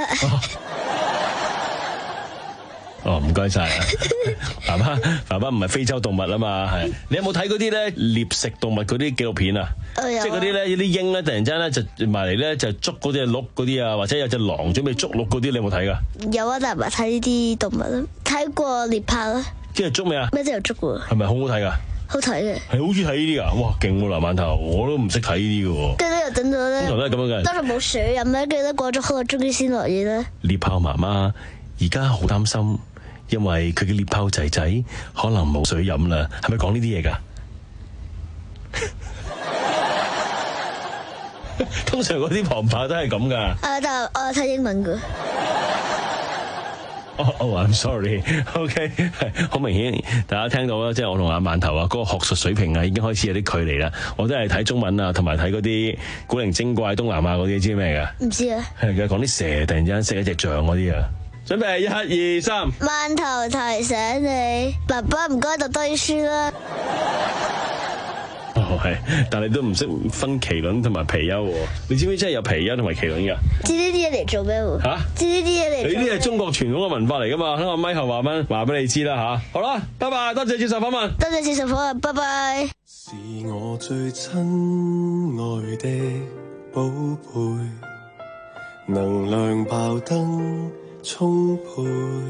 哦，唔該晒啊！爸爸，爸爸唔係非洲動物啊嘛，係。你有冇睇嗰啲咧獵食動物嗰啲紀錄片啊？即係嗰啲咧，有啲鷹咧，突然之間咧就埋嚟咧就捉嗰隻鹿嗰啲啊，或者有隻狼準備捉鹿嗰啲，你有冇睇噶？有啊，但係唔係睇呢啲動物啦，睇過獵豹啦。即係捉咩啊？咩都有捉喎。係咪好好睇噶？好睇嘅。係好中意睇呢啲噶，哇，勁喎劉饅頭，我都唔識睇呢啲嘅喎。跟住又等咗咧，通常都係咁樣嘅。當時冇水飲咧，跟住咧過咗好耐，終於先落雨咧。獵豹媽媽而家好擔心。因為佢嘅獵豹仔仔可能冇水飲啦，係咪講呢啲嘢噶？通常嗰啲旁白都係咁噶。啊，但係我睇英文噶。哦哦，I'm sorry。OK， 係好明顯，大家聽到啦，即係我同阿饅頭啊，嗰個學術水平啊，已經開始有啲距離啦。我都係睇中文啊，同埋睇嗰啲古靈精怪東南亞嗰啲，知咩噶？唔知啊。係嘅，講啲蛇突然之間識一隻象嗰啲啊。準備一二三，饅頭提醒你，爸爸唔該讀多啲書啦。哦係，但係你都唔識分麒麟同埋貔貅喎。你知唔知真係有貔貅同埋麒麟噶？知呢啲嘢嚟做咩？吓、啊？知呢啲嘢嚟？你呢啲係中國傳統嘅文化嚟噶嘛？等我咪後話翻，話俾你知啦吓。好啦，拜拜，多謝接受訪問，多謝接受訪問，拜拜。是我最親愛的寶貝，能量爆燈。充沛，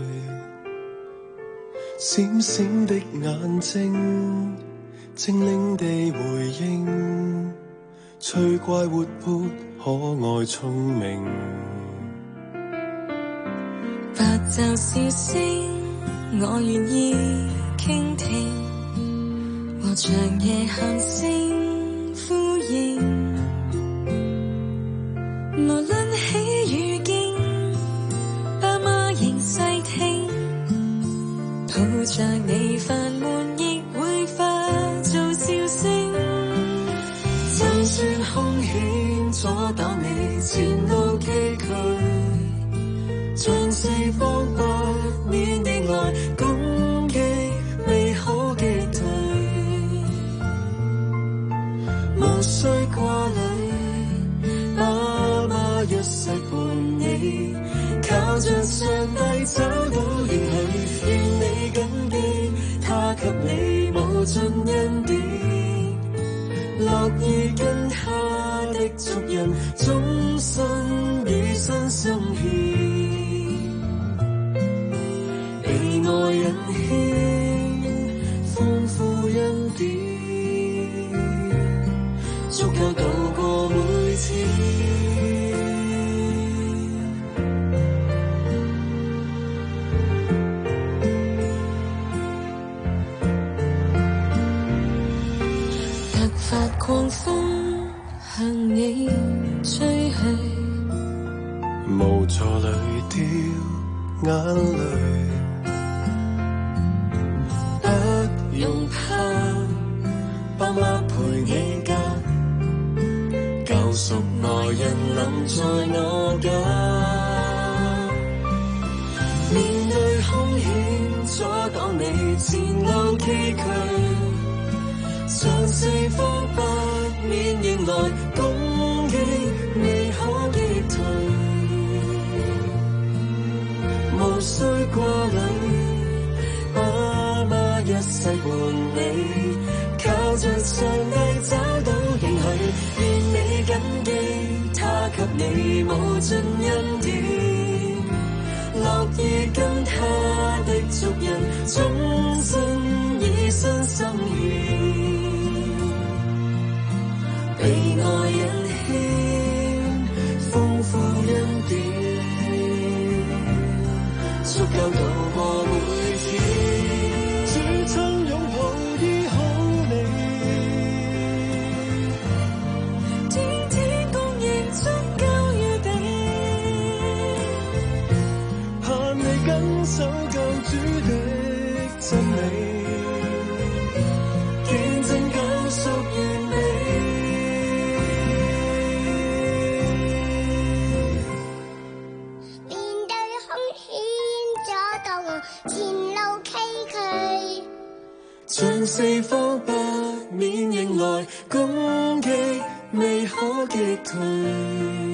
閃閃的眼睛，精靈地回應，趣怪活潑，可愛聰明。白晝笑聲，我願意傾聽，和長夜喊聲呼應，無論喜與驚。細聽，抱着你煩悶亦會化做笑聲。就算空險阻擋你前路崎嶇，像四方不免的愛攻擊未可擊退，無需掛慮，爸媽一世伴你。靠着上帝找到應許，願你緊給你無盡恩典，樂意跟他的族人終身以身心獻，被愛引牽，豐富恩典，足夠渡過每天。狂風向你吹去， 無助裏掉眼淚， 不用怕，爸媽陪你㗎，救贖愛人臨在我家。面對兇險阻擋你前路崎嶇，像四方八面迎來攻擊，未可擊退，無需掛慮，爸媽一世伴你，靠着上帝找到應許，願你謹記他給你無盡恩典，樂意跟他的族人終身以身心獻，被愛引牽，豐富恩典，足夠渡過每天。 主親擁抱醫好你， 天天供應足夠預備， 盼你緊守救主的真理， 見證救贖完美。像四方八面迎來攻擊，未可擊退。